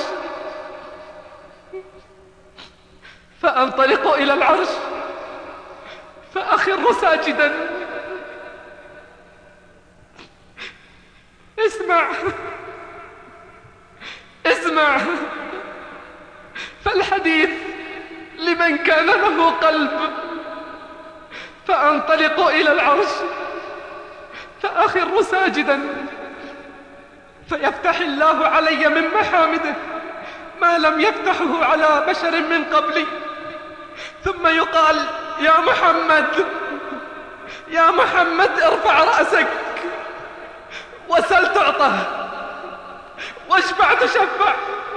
Speaker 5: فأنطلق إلى العرش فأخر ساجدا. اسمع اسمع، فالحديث لمن كان له قلب. فأنطلق إلى العرش فأخر ساجدا، فيفتح الله علي من محامده ما لم يفتحه على بشر من قبلي، ثم يقال يا محمد يا محمد ارفع رأسك وسل تعطى واشفع تشفع.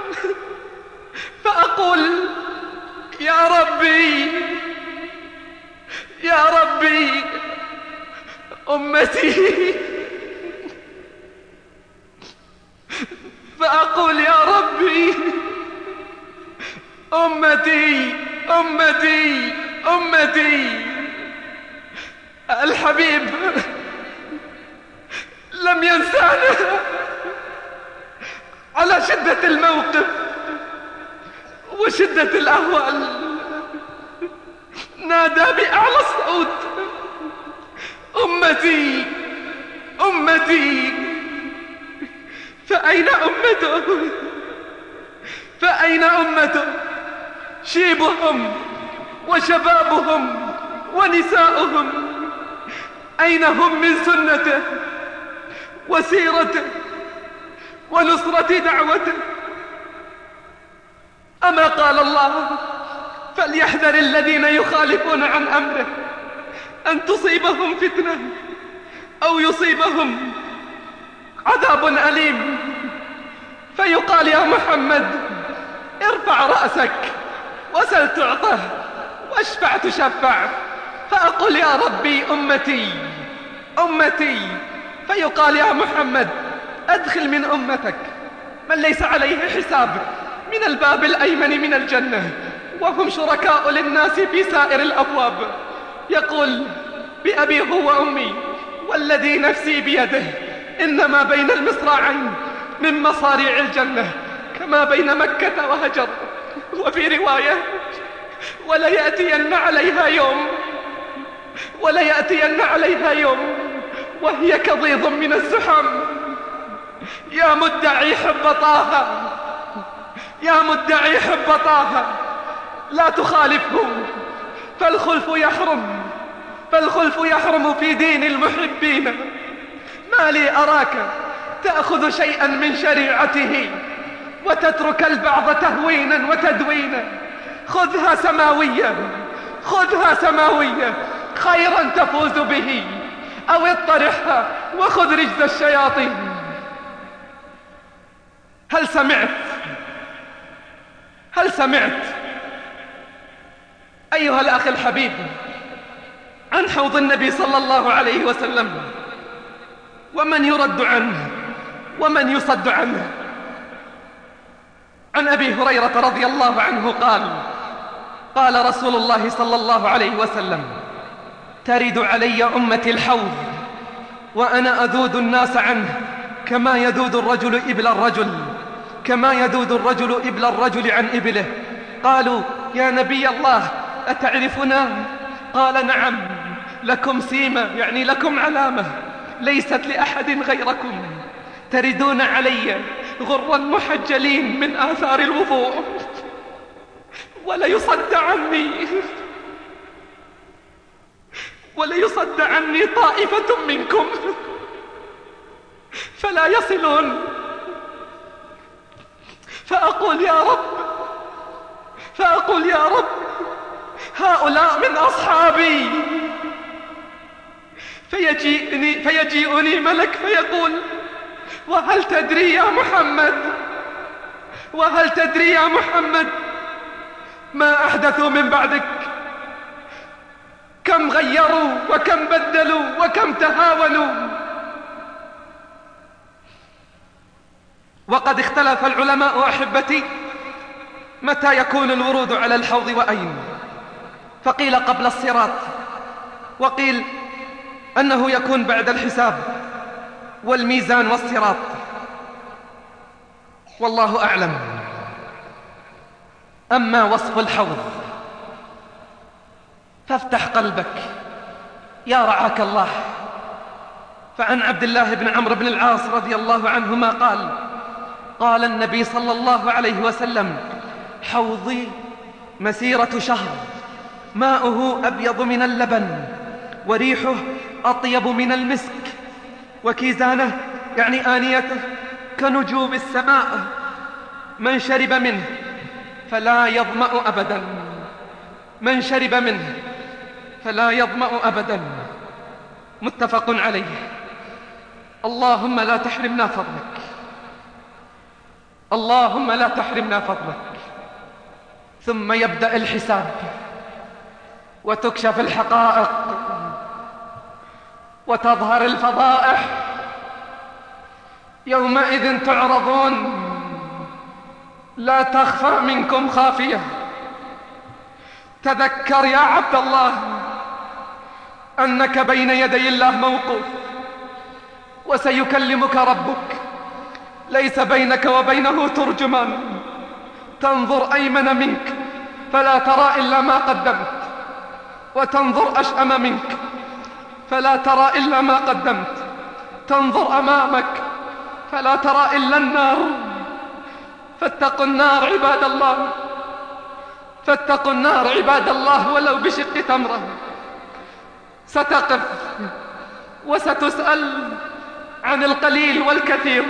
Speaker 5: فأقول يا ربي يا ربي أمتي، فأقول يا ربي أمتي
Speaker 1: أمتي أمتي. الحبيب لم ينسانا على شدة الموقف وشدة الأهوال، نادى بأعلى الصوت: أمتي أمتي. فأين أمته؟ فأين أمته؟ شيبهم وشبابهم ونساؤهم أين هم من سنته وسيرته ونصرة دعوته؟ أما قال الله: فليحذر الذين يخالفون عن أمره أن تصيبهم فتنة أو يصيبهم عذاب أليم. فيقال: يا محمد ارفع رأسك وسل تعطه واشفع تشفع. فأقول: يا ربي أمتي أمتي. فيقال: يا محمد أدخل من أمتك من ليس عليه حساب من الباب الأيمن من الجنة، وهم شركاء للناس في سائر الأبواب. يقول: بأبي هو وأمي والذي نفسي بيده إنما بين المصراعين من مصاريع الجنة كما بين مكة وهجر. وفي رواية: وليأتين عليها يوم وهي كضيض من الزحام. يا مدعي حب طه، يا مدعي حب طه، لا تخالفه فالخلف يحرم في دين المحبين. ما لي أراك تأخذ شيئا من شريعته وتترك البعض تهوينا وتدوينا. خذها سماوية خيرا تفوز به، أو اطرحها وخذ رجز الشياطين. هل سمعت أيها الأخ الحبيب عن حوض النبي صلى الله عليه وسلم ومن يرد عنه ومن يصد عنه؟ عن أبي هريرة رضي الله عنه قال رسول الله صلى الله عليه وسلم: ترد علي أمتي الحوض وأنا أذود الناس عنه كما يذود الرجل إبل الرجل عن إبله. قالوا: يا نبي الله أتعرفنا؟ قال: نعم، لكم سيمة، يعني لكم علامة ليست لأحد غيركم. تردون علي غرا محجلين من آثار الوضوء، وليصد عني طائفة منكم فلا يصلون. فأقول: يا رب هؤلاء من أصحابي. فيجيئني ملك فيقول: وهل تدري يا محمد ما أحدثوا من بعدك؟ كم غيروا وكم بدلوا وكم تهاونوا. وقد اختلف العلماء أحبتي متى يكون الورود على الحوض وأين. فقيل قبل الصراط، وقيل أنه يكون بعد الحساب والميزان والصراط، والله أعلم. أما وصف الحوض فافتح قلبك يا رعاك الله. فعن عبد الله بن عمرو بن العاص رضي الله عنهما قال النبي صلى الله عليه وسلم: حوضي مسيرة شهر، ماؤه أبيض من اللبن وريحه أطيب من المسك، وكيزانه يعني آنيته كنجوم السماء، من شرب منه فلا يظمأ أبدا، من شرب منه فلا يظمأ أبدا. متفق عليه. اللهم لا تحرمنا فضلك، اللهم لا تحرمنا فضلك. ثم يبدأ الحساب وتكشف الحقائق وتظهر الفضائح. يومئذ تعرضون لا تخفى منكم خافية، تذكر يا عبد الله أنك بين يدي الله موقوف، وسيكلمك ربك، ليس بينك وبينه ترجمان. تنظر أيمن منك فلا ترى إلا ما قدمت، وتنظر أشأم منك فلا ترى إلا ما قدمت. تنظر أمامك فلا ترى إلا النار. فاتقوا النار عباد الله، فاتقوا النار عباد الله، ولو بشق تمرة. ستقف وستسأل عن القليل والكثير،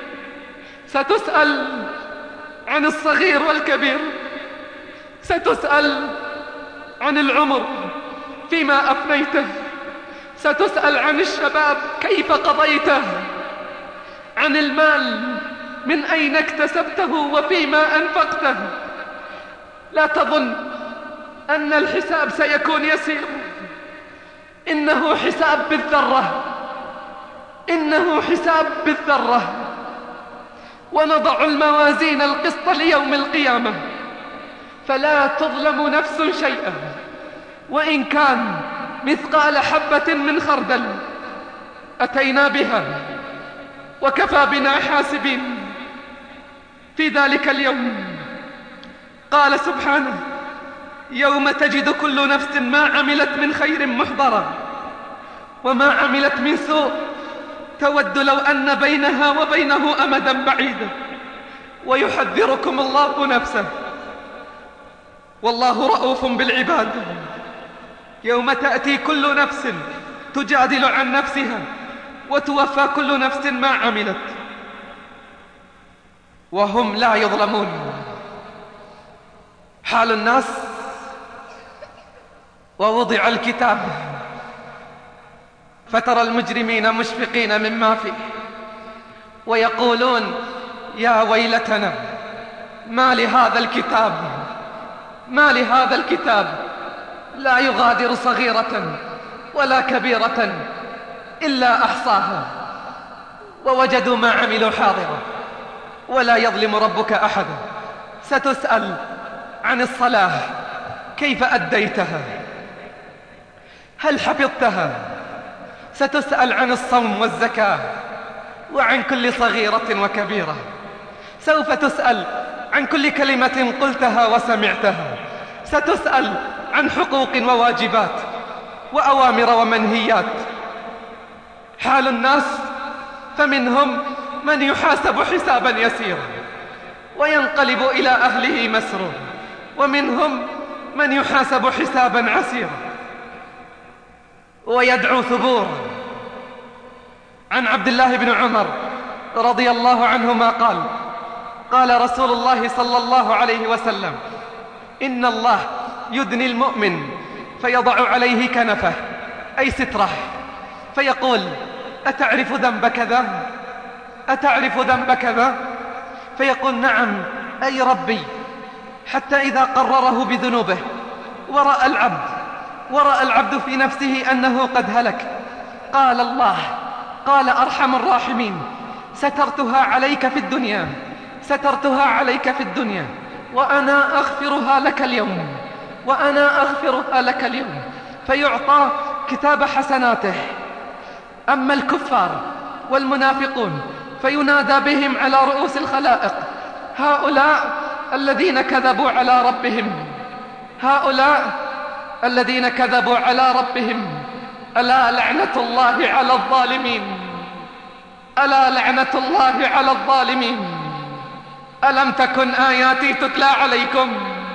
Speaker 1: ستسأل عن الصغير والكبير، ستسأل عن العمر فيما أفنيته، ستسأل عن الشباب كيف قضيته، عن المال من أين اكتسبته وفيما أنفقته. لا تظن أن الحساب سيكون يسير، إنه حساب بالذرة، إنه حساب بالذرة. ونضع الموازين القسط ليوم القيامة فلا تظلم نفس شيئا، وإن كان مثقال حبة من خردل أتينا بها وكفى بنا حاسبين. في ذلك اليوم قال سبحانه: يوم تجد كل نفس ما عملت من خير محضرا وما عملت من سوء تود لو أن بينها وبينه أمدا بعيدا ويحذركم الله نفسه والله رؤوف بالعباد. يوم تأتي كل نفس تجادل عن نفسها وتوفى كل نفس ما عملت وهم لا يظلمون. حال الناس ووضع الكتاب فترى المجرمين مشفقين مما فيه ويقولون: يا ويلتنا ما لهذا الكتاب، ما لهذا الكتاب لا يغادر صغيرة ولا كبيرة إلا أحصاها ووجدوا ما عملوا حاضرا ولا يظلم ربك أحدا. ستسأل عن الصلاة كيف أديتها، هل حفظتها؟ ستسأل عن الصوم والزكاة وعن كل صغيرة وكبيرة. سوف تسأل عن كل كلمة قلتها وسمعتها. ستسأل عن حقوق وواجبات وأوامر ومنهيات. حال الناس فمنهم من يحاسب حسابا يسيرا وينقلب إلى أهله مسرور، ومنهم من يحاسب حسابا عسيرا ويدعو ثبورا. عن عبد الله بن عمر رضي الله عنهما قال: قال رسول الله صلى الله عليه وسلم: إن الله يدني المؤمن فيضع عليه كنفه أي ستره فيقول: أتعرف ذنب كذا؟ أتعرف ذنب كذا؟ فيقول: نعم أي ربي. حتى إذا قرره بذنوبه ورأى العبد في نفسه أنه قد هلك قال الله، قال أرحم الراحمين: سترتها عليك في الدنيا، سترتها عليك في الدنيا وأنا أغفرها لك اليوم، وأنا أغفرها لك اليوم. فيعطى كتاب حسناته. أما الكفار والمنافقون فينادى بهم على رؤوس الخلائق: هؤلاء الذين كذبوا على ربهم، هؤلاء الذين كذبوا على ربهم، ألا لعنة الله على الظالمين، ألا لعنة الله على الظالمين. ألم تكن آياتي تتلى عليكم،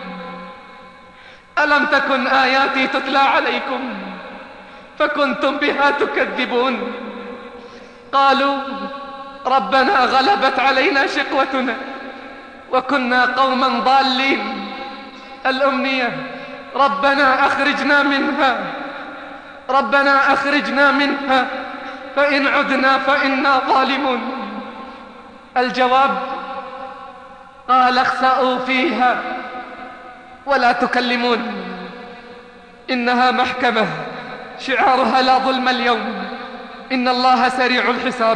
Speaker 1: ألم تكن آياتي تتلى عليكم فكنتم بها تكذبون. قالوا: ربنا غلبت علينا شقوتنا وكنا قوما ضالين. الأمنية: ربنا أخرجنا منها، ربنا أخرجنا منها فإن عدنا فإنا ظالمون. الجواب: قال اخسأوا فيها ولا تكلمون. إنها محكمة شعارها لا ظلم اليوم، إن الله سريع الحساب.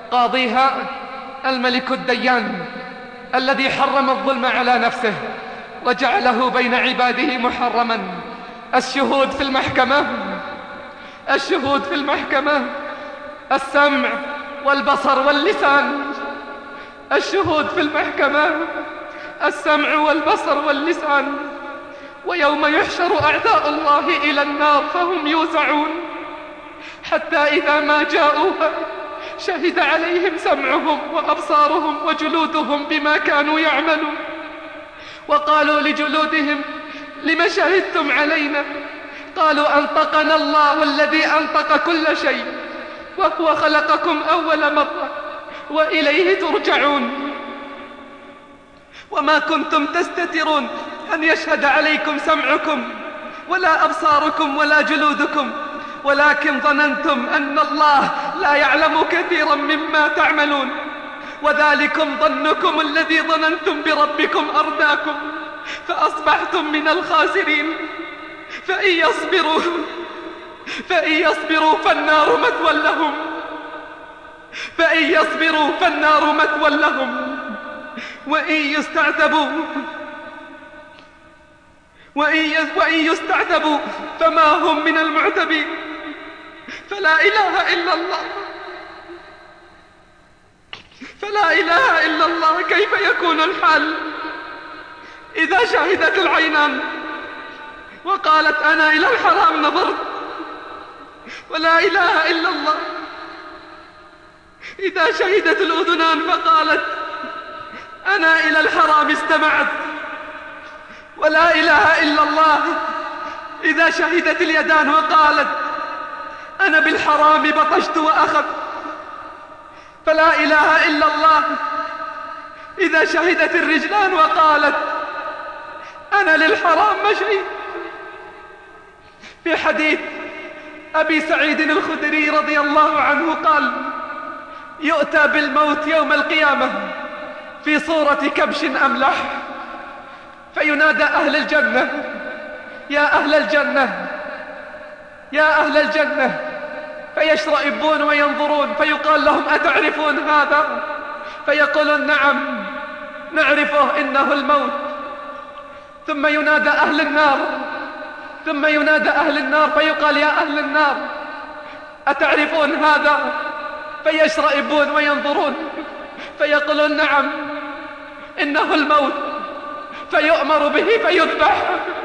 Speaker 1: قاضيها الملك الديان الذي حرم الظلم على نفسه وجعله بين عباده محرما. الشهود في المحكمة، الشهود في المحكمة، السمع والبصر واللسان. الشهود في المحكمة، السمع والبصر واللسان. ويوم يحشر أعداء الله إلى النار فهم يوزعون، حتى إذا ما جاءوها شهد عليهم سمعهم وأبصارهم وجلودهم بما كانوا يعملون. وقالوا لجلودهم لم شهدتم علينا؟ قالوا أنطقنا الله الذي أنطق كل شيء وهو خلقكم أول مرة وإليه ترجعون. وما كنتم تستترون أن يشهد عليكم سمعكم ولا أبصاركم ولا جلودكم، ولكن ظننتم أن الله لا يعلم كثيرا مما تعملون، وذلكم ظنكم الذي ظننتم بربكم أرداكم فأصبحتم من الخاسرين. فإن يصبروا فالنار مثوى لهم، فإن يصبروا فالنار مثوى لهم، وإن يستعتبوا فما هم من المعتبين. فلا إله إلا الله، فلا إله إلا الله. كيف يكون الحال إذا شهدت العينان وقالت أنا إلى الحرام نظرت؟ ولا إله إلا الله. إذا شهدت الأذنان فقالت أنا إلى الحرام استمعت؟ ولا إله إلا الله. إذا شهدت اليدان وقالت أنا بالحرام بطشت وأخذت؟ فلا إله إلا الله. إذا شهدت الرجلان وقالت أنا للحرام مشيت. في حديث أبي سعيد الخدري رضي الله عنه قال يؤتى بالموت يوم القيامة في صورة كبش أملح، فينادى أهل الجنة يا أهل الجنة يا أهل الجنة، فيشرئبون وينظرون، فيقال لهم أتعرفون هذا؟ فيقولون نعم نعرفه إنه الموت. ثم ينادى أهل النار، ثم ينادى أهل النار فيقال يا أهل النار أتعرفون هذا؟ فيشرئبون وينظرون فيقولون نعم إنه الموت، فيؤمر به فيذبح.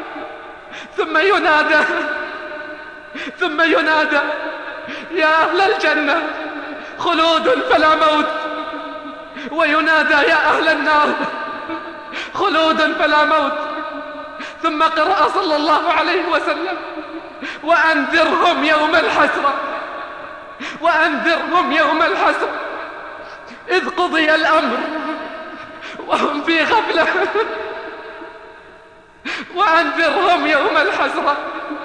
Speaker 1: ثم ينادى يا أهل الجنة خلود فلا موت، وينادى يا أهل النار خلود فلا موت. ثم قرأ صلى الله عليه وسلم وأنذرهم يوم الحسرة، وأنذرهم يوم الحسرة إذ قضي الأمر وهم في غفلة، وأنذرهم يوم الحسرة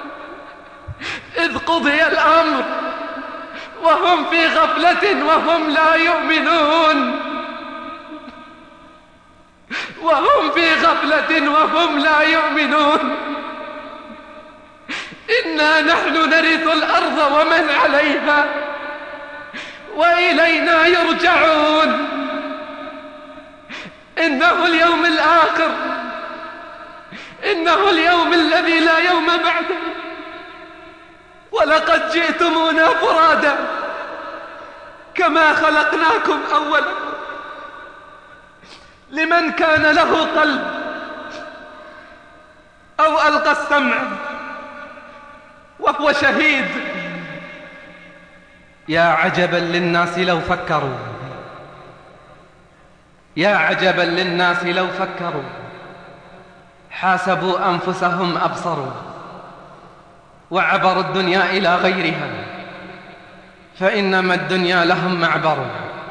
Speaker 1: إذ قضي الأمر وهم في غفلة وهم لا يؤمنون، وهم في غفلة وهم لا يؤمنون. إنا نحن نرث الأرض ومن عليها وإلينا يرجعون. إنه اليوم الآخر، إنه اليوم الذي لا يوم بعده. ولقد جئتمونا فرادا كما خلقناكم أولا. لمن كان له قلب أو ألقى السمع وهو شهيد.
Speaker 5: يا عجبا للناس لو فكروا، يا عجبا للناس لو فكروا، حاسبوا أنفسهم أبصروا، وعبروا الدنيا إلى غيرها، فإنما الدنيا لهم معبر.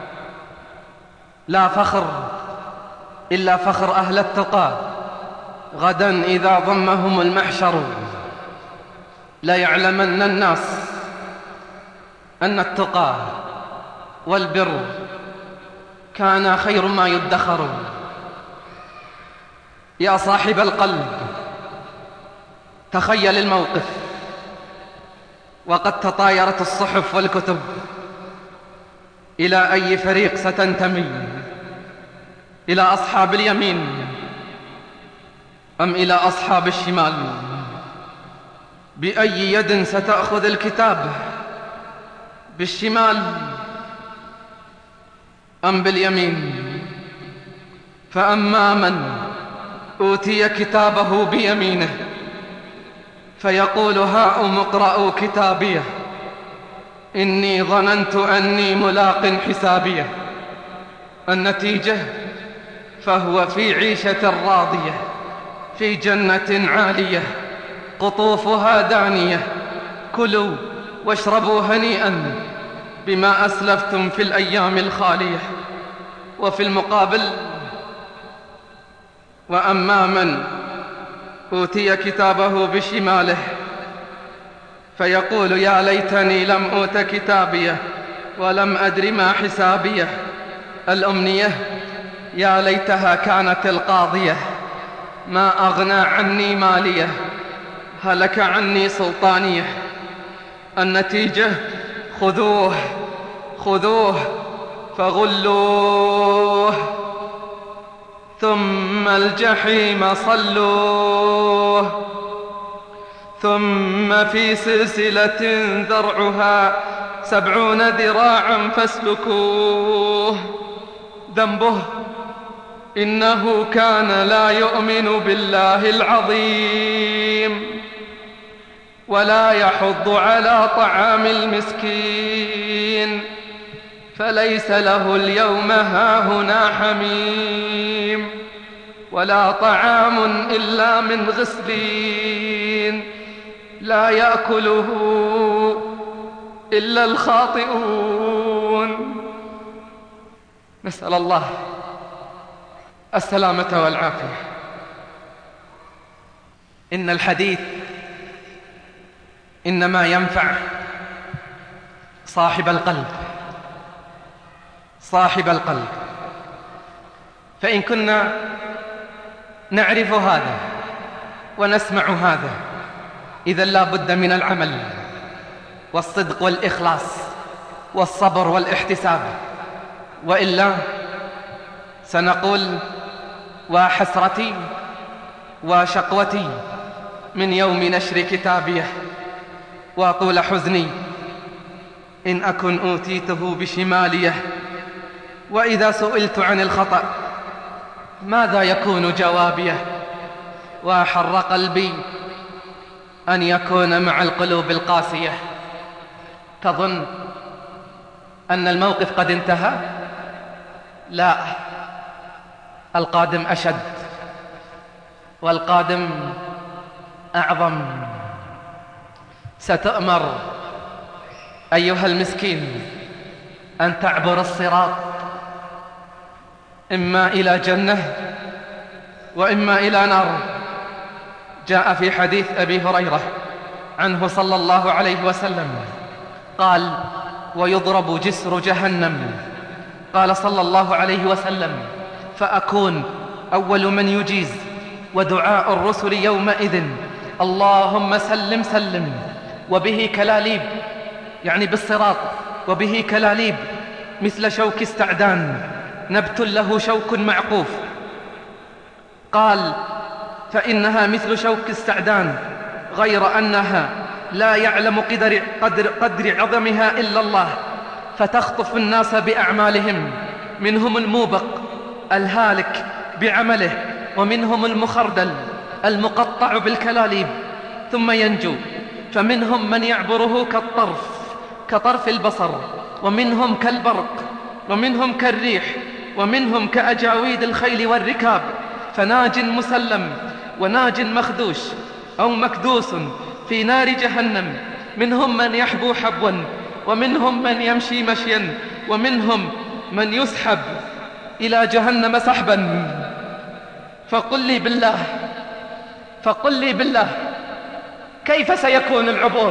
Speaker 5: لا فخر إلا فخر أهل التقى، غدا إذا ضمهم المحشر. لا يعلمن الناس أن التقى والبر كان خير ما يدخر. يا صاحب القلب تخيل الموقف وقد تطايرت الصحف والكتب، إلى أي فريق ستنتمي؟ إلى أصحاب اليمين أم إلى أصحاب الشمال؟ بأي يد ستأخذ الكتاب؟ بالشمال أم باليمين؟ فأما من أوتي كتابه بيمينه فيقول هاؤم اقرءوا كتابيه إني ظننت أني ملاق حسابيه. النتيجة فهو في عيشة راضية في جنة عالية قطوفها دانية كلوا واشربوا هنيئا بما أسلفتم في الأيام الخالية. وفي المقابل وأما من أوتي كتابه بشماله فيقول يا ليتني لم أوت كتابيه ولم أدر ما حسابيه. الأمنية يا ليتها كانت القاضية ما أغنى عني ماليه هلك عني سلطانيه. النتيجة خذوه خذوه فغلوه ثم الجحيم صلوه ثم في سلسلة ذرعها 70 ذراعا فاسلكوه. ذنبه إنه كان لا يؤمن بالله العظيم ولا يحض على طعام المسكين فليس له اليوم هاهنا حميم ولا طعام إلا من غسلين لا يأكله إلا الخاطئون. نسأل الله السلامة والعافية. إن الحديث إنما ينفع صاحب القلب صاحب القلب. فإن كنا نعرف هذا ونسمع هذا إذا لا بد من العمل والصدق والإخلاص والصبر والاحتساب، وإلا سنقول وحسرتي وشقوتي من يوم نشر كتابيه وطول حزني إن أكن أوتيته بشماليه. وإذا سئلت عن الخطأ ماذا يكون جوابيه؟ وحر قلبي أن يكون مع القلوب القاسية تظن أن الموقف قد انتهى. لا، القادم أشد والقادم أعظم. ستؤمر أيها المسكين أن تعبر الصراط إما إلى جنة وإما إلى نار. جاء في حديث أبي هريرة عنه صلى الله عليه وسلم قال ويضرب جسر جهنم. قال صلى الله عليه وسلم فأكون أول من يجيز ودعاء الرسل يومئذ اللهم سلم سلم وبه كلاليب، يعني بالصراط، وبه كلاليب مثل شوك استعدان نبت له شوك معقوف. قال فإنها مثل شوك استعدان غير أنها لا يعلم قدر عظمها إلا الله، فتخطف الناس بأعمالهم، منهم الموبق الهالك بعمله ومنهم المخردل المقطع بالكلاليب ثم ينجو. فمنهم من يعبره كطرف البصر، ومنهم كالبرق، ومنهم كالريح، ومنهم كأجاويد الخيل والركاب، فناج مسلم وناج مخدوش أو مكدوس في نار جهنم. منهم من يحبو حبوا، ومنهم من يمشي مشيا، ومنهم من يسحب إلى جهنم سحبا. فقل لي بالله كيف سيكون العبور؟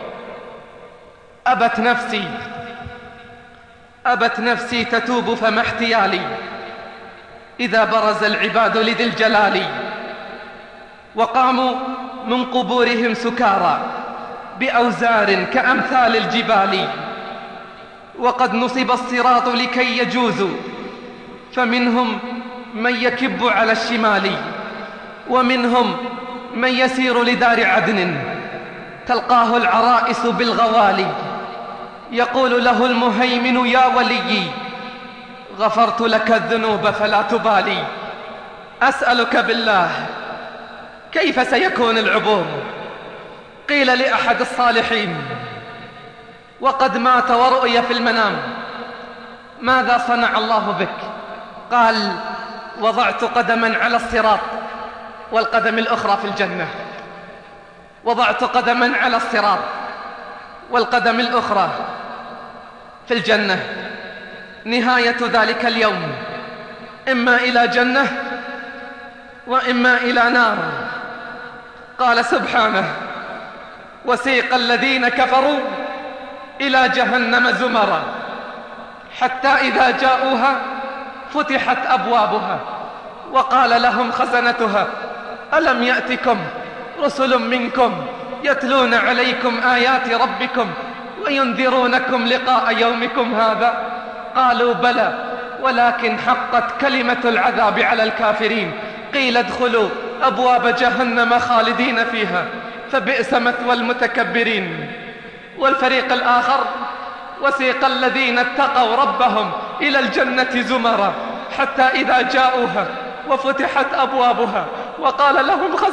Speaker 5: أبت نفسي تتوب فما احتيالي إذا برز العباد لذي الجلال وقاموا من قبورهم سكارى بأوزار كأمثال الجبال. وقد نصب الصراط لكي يجوزوا، فمنهم من يكب على الشمال ومنهم من يسير لدار عدن تلقاه العرائس بالغوالي يقول له المهيمن يا وليي غفرت لك الذنوب فلا تبالي. أسألك بالله كيف سيكون العبور؟ قيل لأحد الصالحين وقد مات ورؤي في المنام ماذا صنع الله بك؟ قال وضعت قدما على الصراط والقدم الأخرى في الجنة. وضعت قدما على الصراط والقدم الأخرى في الجنة. نهاية ذلك اليوم إما إلى جنة وإما إلى نار. قال سبحانه وسيق الذين كفروا إلى جهنم زمرا حتى إذا جاءوها فتحت أبوابها وقال لهم خزنتها ألم يأتكم رسل منكم يتلون عليكم آيات ربكم وينذرونكم لقاء يومكم هذا؟ قالوا بلى ولكن حقت كلمة العذاب على الكافرين. قيل ادخلوا أبواب جهنم خالدين فيها فبئس مثوى المتكبرين. والفريق الآخر وسيق الذين اتقوا ربهم إلى الجنة زمرا حتى إذا جاءوها وفتحت أبوابها وقال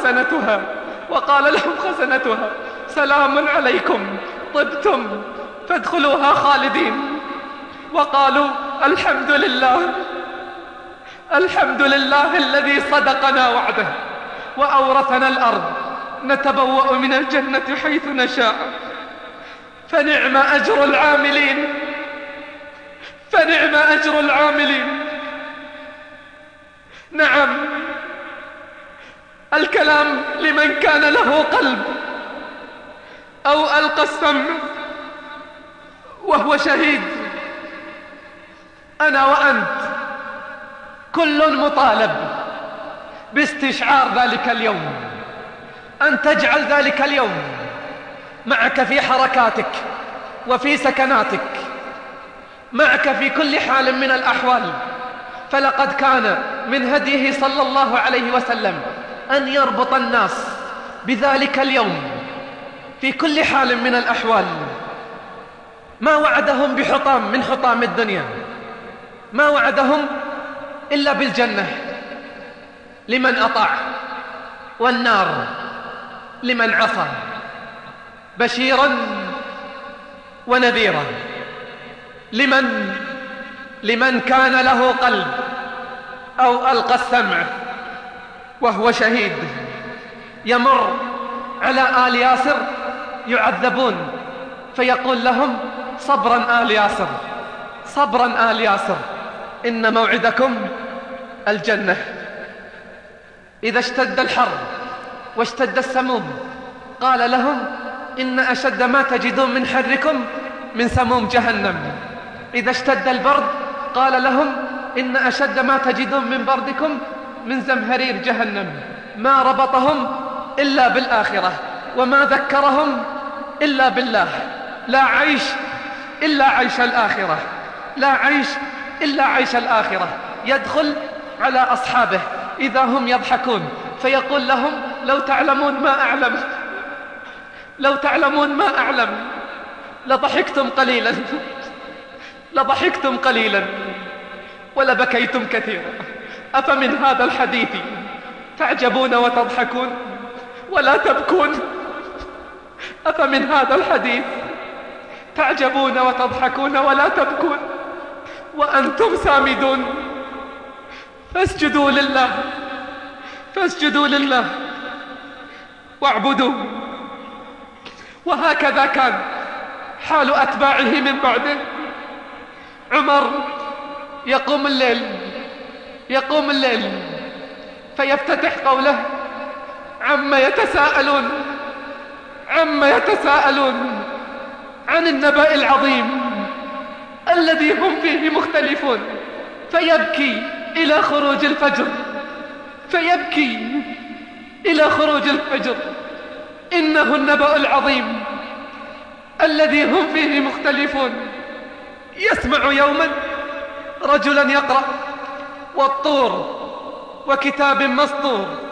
Speaker 5: لهم خزنتها سلام عليكم طبتم فادخلوها خالدين. وقالوا الحمد لله الذي صدقنا وعده وأورثنا الأرض نتبوأ من الجنة حيث نشاء فنعم أجر العاملين. نعم الكلام لمن كان له قلب أو ألقى السمع وهو شهيد. أنا وأنت كل مطالب باستشعار ذلك اليوم، أن تجعل ذلك اليوم معك في حركاتك وفي سكناتك، معك في كل حال من الأحوال. فلقد كان من هديه صلى الله عليه وسلم أن يربط الناس بذلك اليوم في كل حال من الأحوال. ما وعدهم بحطام من حطام الدنيا، ما وعدهم إلا بالجنة لمن أطاع والنار لمن عصى، بشيرا ونذيرا لمن كان له قلب أو ألقى السمع وهو شهيد. يمر على آل ياسر يعذبون فيقول لهم صبرا آل ياسر، صبرا آل ياسر، إن موعدكم الجنة. إذا اشتد الحر واشتد السموم قال لهم إن أشد ما تجدون من حركم من سموم جهنم. إذا اشتد البرد قال لهم إن أشد ما تجدون من بردكم من زمهرير جهنم. ما ربطهم إلا بالآخرة وما ذكرهم إلا بالله. لا عيش إلا عيش الآخرة، لا عيش إلا عيش الآخرة. يدخل على أصحابه إذا هم يضحكون فيقول لهم لو تعلمون ما أعلم، لو تعلمون ما أعلم لضحكتم قليلا، لضحكتم قليلا ولبكيتم كثيرا. أفمن هذا الحديث تعجبون وتضحكون ولا تبكون؟ أفمن هذا الحديث تعجبون وتضحكون ولا تبكون وأنتم سامدون؟ فاسجدوا لله، فاسجدوا لله واعبدوا. وهكذا كان حال أتباعه من بعده. عمر يقوم الليل فيفتتح قوله عما يتساءلون عن النبأ العظيم الذي هم فيه مختلفون، فيبكي إلى خروج الفجر، فيبكي إلى خروج الفجر. إنه النبأ العظيم الذي هم فيه مختلفون. يسمع يوما رجلا يقرأ والطور وكتاب مسطور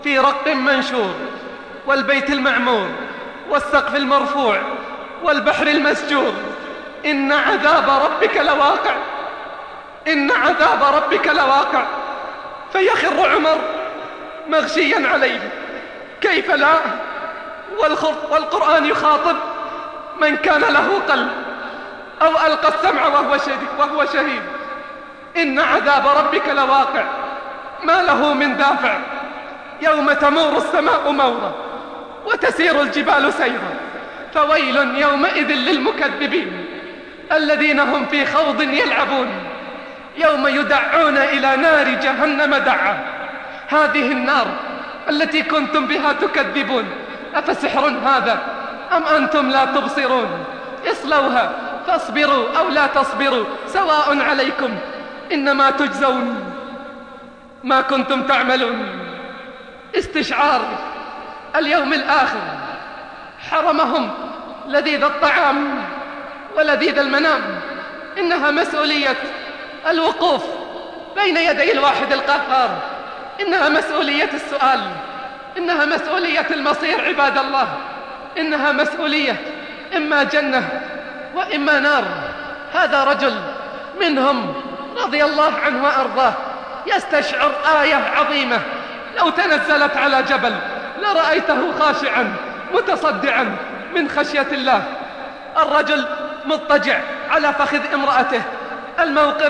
Speaker 1: في رق منشور والبيت المعمور والسقف المرفوع والبحر المسجور. إن عذاب ربك لواقع، إن عذاب ربك لواقع. فيخر عمر مغشيا عليه، كيف لا؟ والقرآن يخاطب من كان له قلب أو ألقى السمع وهو شهيد. إن عذاب ربك لواقع ما له من دافع، يوم تمور السماء مورا وتسير الجبال سيرا. فويل يومئذ للمكذبين الذين هم في خوض يلعبون، يوم يدعون إلى نار جهنم دعا. هذه النار التي كنتم بها تكذبون، أفسحر هذا أم أنتم لا تبصرون؟ اصلوها فاصبروا أو لا تصبروا سواء عليكم، إنما تجزون ما كنتم تعملون. استشعار اليوم الآخر حرمهم لذيذ الطعام ولذيذ المنام. إنها مسؤولية الوقوف بين يدي الواحد القهار، إنها مسؤولية السؤال، إنها مسؤولية المصير عباد الله، إنها مسؤولية إما جنة وإما نار. هذا رجل منهم رضي الله عنه وأرضاه يستشعر آية عظيمة لو تنزلت على جبل لرأيته خاشعا متصدعا من خشية الله. الرجل مضطجع على فخذ امرأته، الموقف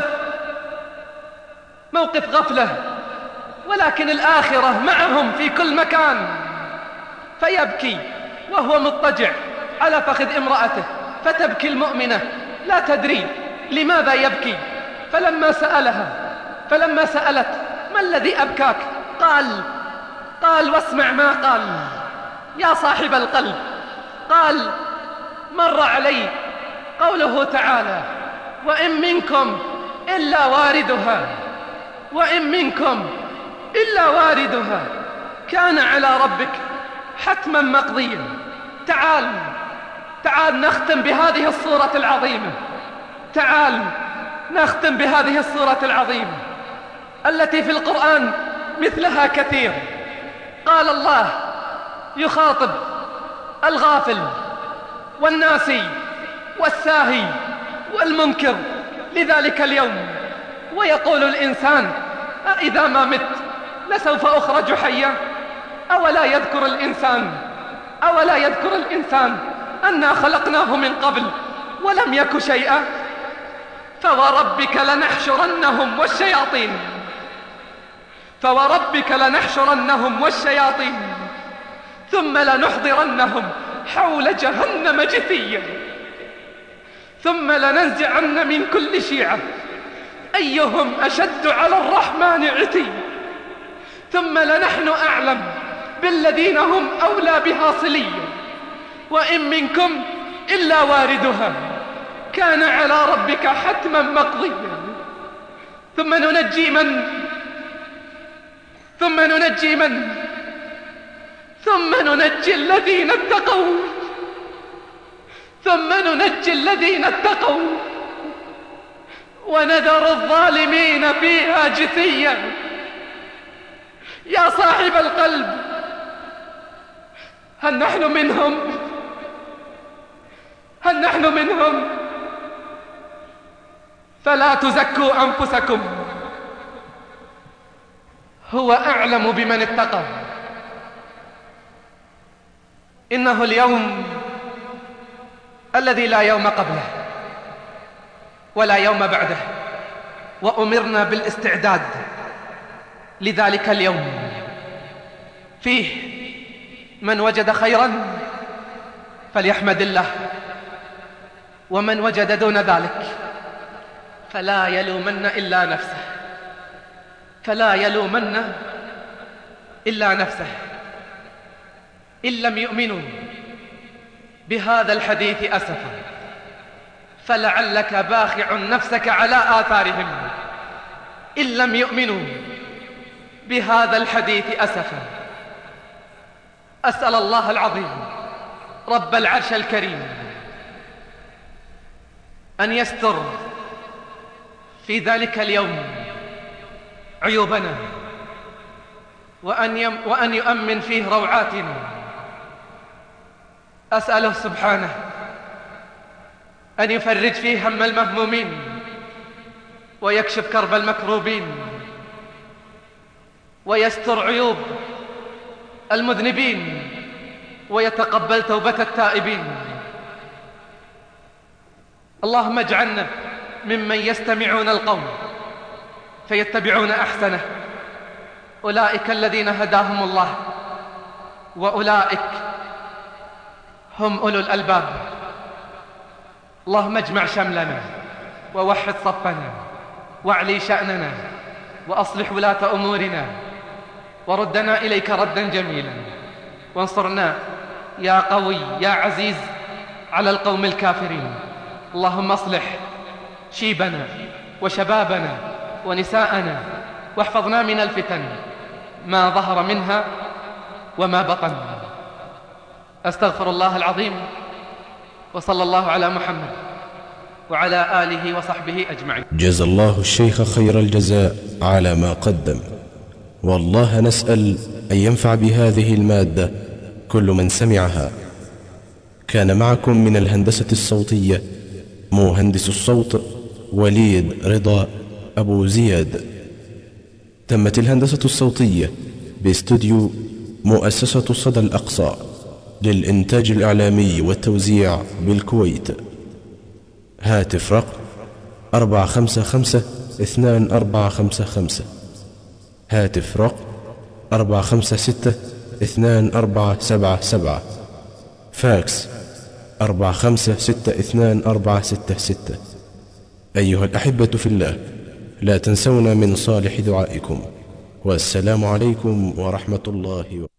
Speaker 1: موقف غفلة، ولكن الآخرة معهم في كل مكان. فيبكي وهو مضطجع على فخذ امرأته، فتبكي المؤمنة لا تدري لماذا يبكي. فلما سألت ما الذي أبكاك؟ قال واسمع ما قال يا صاحب القلب. قال مر علي قوله تعالى وإن منكم إلا واردها، وإن منكم إلا واردها كان على ربك حتما مقضيا. تعال نختم بهذه الصورة العظيمة، تعال نختم بهذه الصورة العظيمة التي في القرآن مثلها كثير. قال الله يخاطب الغافل والناسي والساهي والمنكر لذلك اليوم، ويقول الإنسان أإذا ما مت لسوف أخرج حيا؟ أولا يذكر الإنسان أنا خلقناه من قبل ولم يك شيئا. فوربك لنحشرنهم والشياطين ثم لنحضرنهم حول جهنم جثيا ثم لننزعن من كل شيعة أيهم أشد على الرحمن عتيا ثم لنحن أعلم بالذين هم أولى بها صليا وإن منكم إلا واردها كان على ربك حتما مقضيا ثم ننجي الذين اتقوا ونذر الظالمين فيها جثيا. يا صاحب القلب هل نحن منهم؟ فلا تزكوا أنفسكم، هو أعلم بمن اتقى. إنه اليوم الذي لا يوم قبله ولا يوم بعده، وأمرنا بالاستعداد لذلك اليوم. فيه من وجد خيرا فليحمد الله، ومن وجد دون ذلك فلا يلومن إلا نفسه إن لم يؤمنوا بهذا الحديث أسفا فلعلك باخع نفسك على آثارهم إن لم يؤمنوا بهذا الحديث أسفا. أسأل الله العظيم رب العرش الكريم أن يستر في ذلك اليوم عيوبنا
Speaker 5: وأن يؤمن فيه روعاتنا. أسأله سبحانه أن يفرج فيه هم المهمومين ويكشف كرب المكروبين ويستر عيوب المذنبين ويتقبل توبة التائبين. اللهم اجعلنا ممن يستمعون القول فيتبعون أحسنه، أولئك الذين هداهم الله وأولئك هم أولو الألباب. اللهم اجمع شملنا ووحد صفنا واعلي شأننا وأصلح ولاة أمورنا وردنا إليك ردا جميلا، وانصرنا يا قوي يا عزيز على القوم الكافرين. اللهم اصلح شيبنا وشبابنا ونساءنا واحفظنا من الفتن ما ظهر منها وما بطن. أستغفر الله العظيم، وصلى الله على محمد وعلى آله وصحبه أجمعين.
Speaker 2: جزى الله الشيخ خير الجزاء على ما قدم، والله نسأل أن ينفع بهذه المادة كل من سمعها. كان معكم من الهندسة الصوتية مهندس الصوت وليد رضا أبو زياد. تمت الهندسة الصوتية باستوديو مؤسسة صدى الأقصى للإنتاج الإعلامي والتوزيع بالكويت. هاتف رقم 455-2455. هاتف رقم 456-2477. فاكس 456-2466. أيها الأحبة في الله، لا تنسونا من صالح دعائكم، والسلام عليكم ورحمة الله وبركاته.